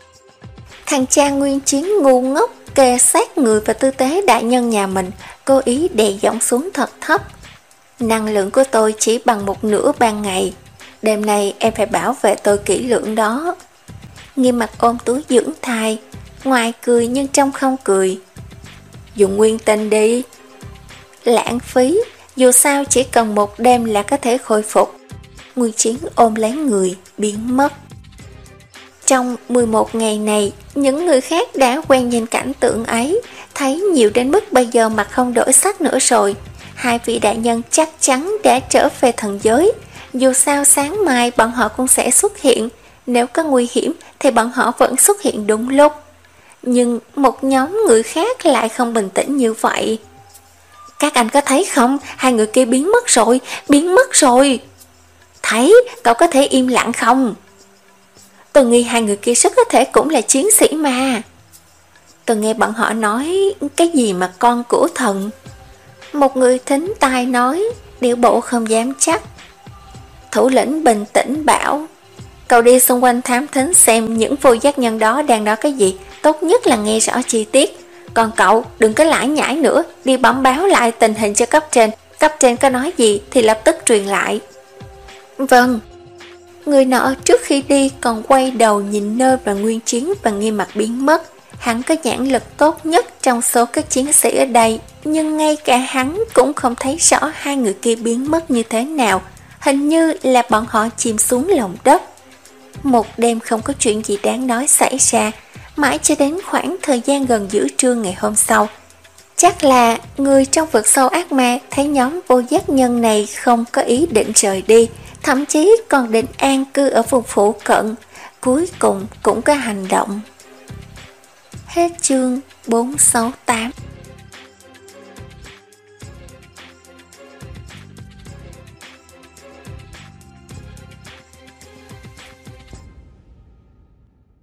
Thằng cha Nguyên Chiến ngu ngốc kề sát người và tư tế đại nhân nhà mình, cố ý đè giọng xuống thật thấp. Năng lượng của tôi chỉ bằng một nửa ban ngày. Đêm nay em phải bảo vệ tôi kỹ lưỡng đó. Nghiêm Mặt ôm túi dưỡng thai, ngoài cười nhưng trong không cười. Dùng nguyên tinh đi. Lãng phí, dù sao chỉ cần một đêm là có thể khôi phục. Nguyên Chiến ôm lấy người, biến mất. Trong mười một ngày này, những người khác đã quen nhìn cảnh tượng ấy, thấy nhiều đến mức bây giờ mặt không đổi sắc nữa rồi. Hai vị đại nhân chắc chắn đã trở về thần giới. Dù sao sáng mai bọn họ cũng sẽ xuất hiện. Nếu có nguy hiểm thì bọn họ vẫn xuất hiện đúng lúc. Nhưng một nhóm người khác lại không bình tĩnh như vậy. Các anh có thấy không? Hai người kia biến mất rồi, biến mất rồi. Thấy, cậu có thể im lặng không? Tôi nghĩ hai người kia rất có thể cũng là chiến sĩ mà. Tôi nghe bọn họ nói cái gì mà con của thần. Một người thính tai nói, điệu bộ không dám chắc. Thủ lĩnh bình tĩnh bảo, cậu đi xung quanh thám thính xem những vô giác nhân đó đang nói cái gì, tốt nhất là nghe rõ chi tiết. Còn cậu đừng có lải nhải nữa, đi bấm báo lại tình hình cho cấp trên, cấp trên có nói gì thì lập tức truyền lại. Vâng. Người nọ trước khi đi còn quay đầu nhìn nơi và Nguyên Chiến và Nghiêm Mặt biến mất. Hắn có nhãn lực tốt nhất trong số các chiến sĩ ở đây, nhưng ngay cả hắn cũng không thấy rõ hai người kia biến mất như thế nào. Hình như là bọn họ chìm xuống lòng đất. Một đêm không có chuyện gì đáng nói xảy ra, mãi cho đến khoảng thời gian gần giữa trưa ngày hôm sau. Chắc là người trong vực sâu ác ma thấy nhóm vô giác nhân này không có ý định rời đi, thậm chí còn định an cư ở vùng phụ cận, cuối cùng cũng có hành động. Hết chương bốn sáu tám.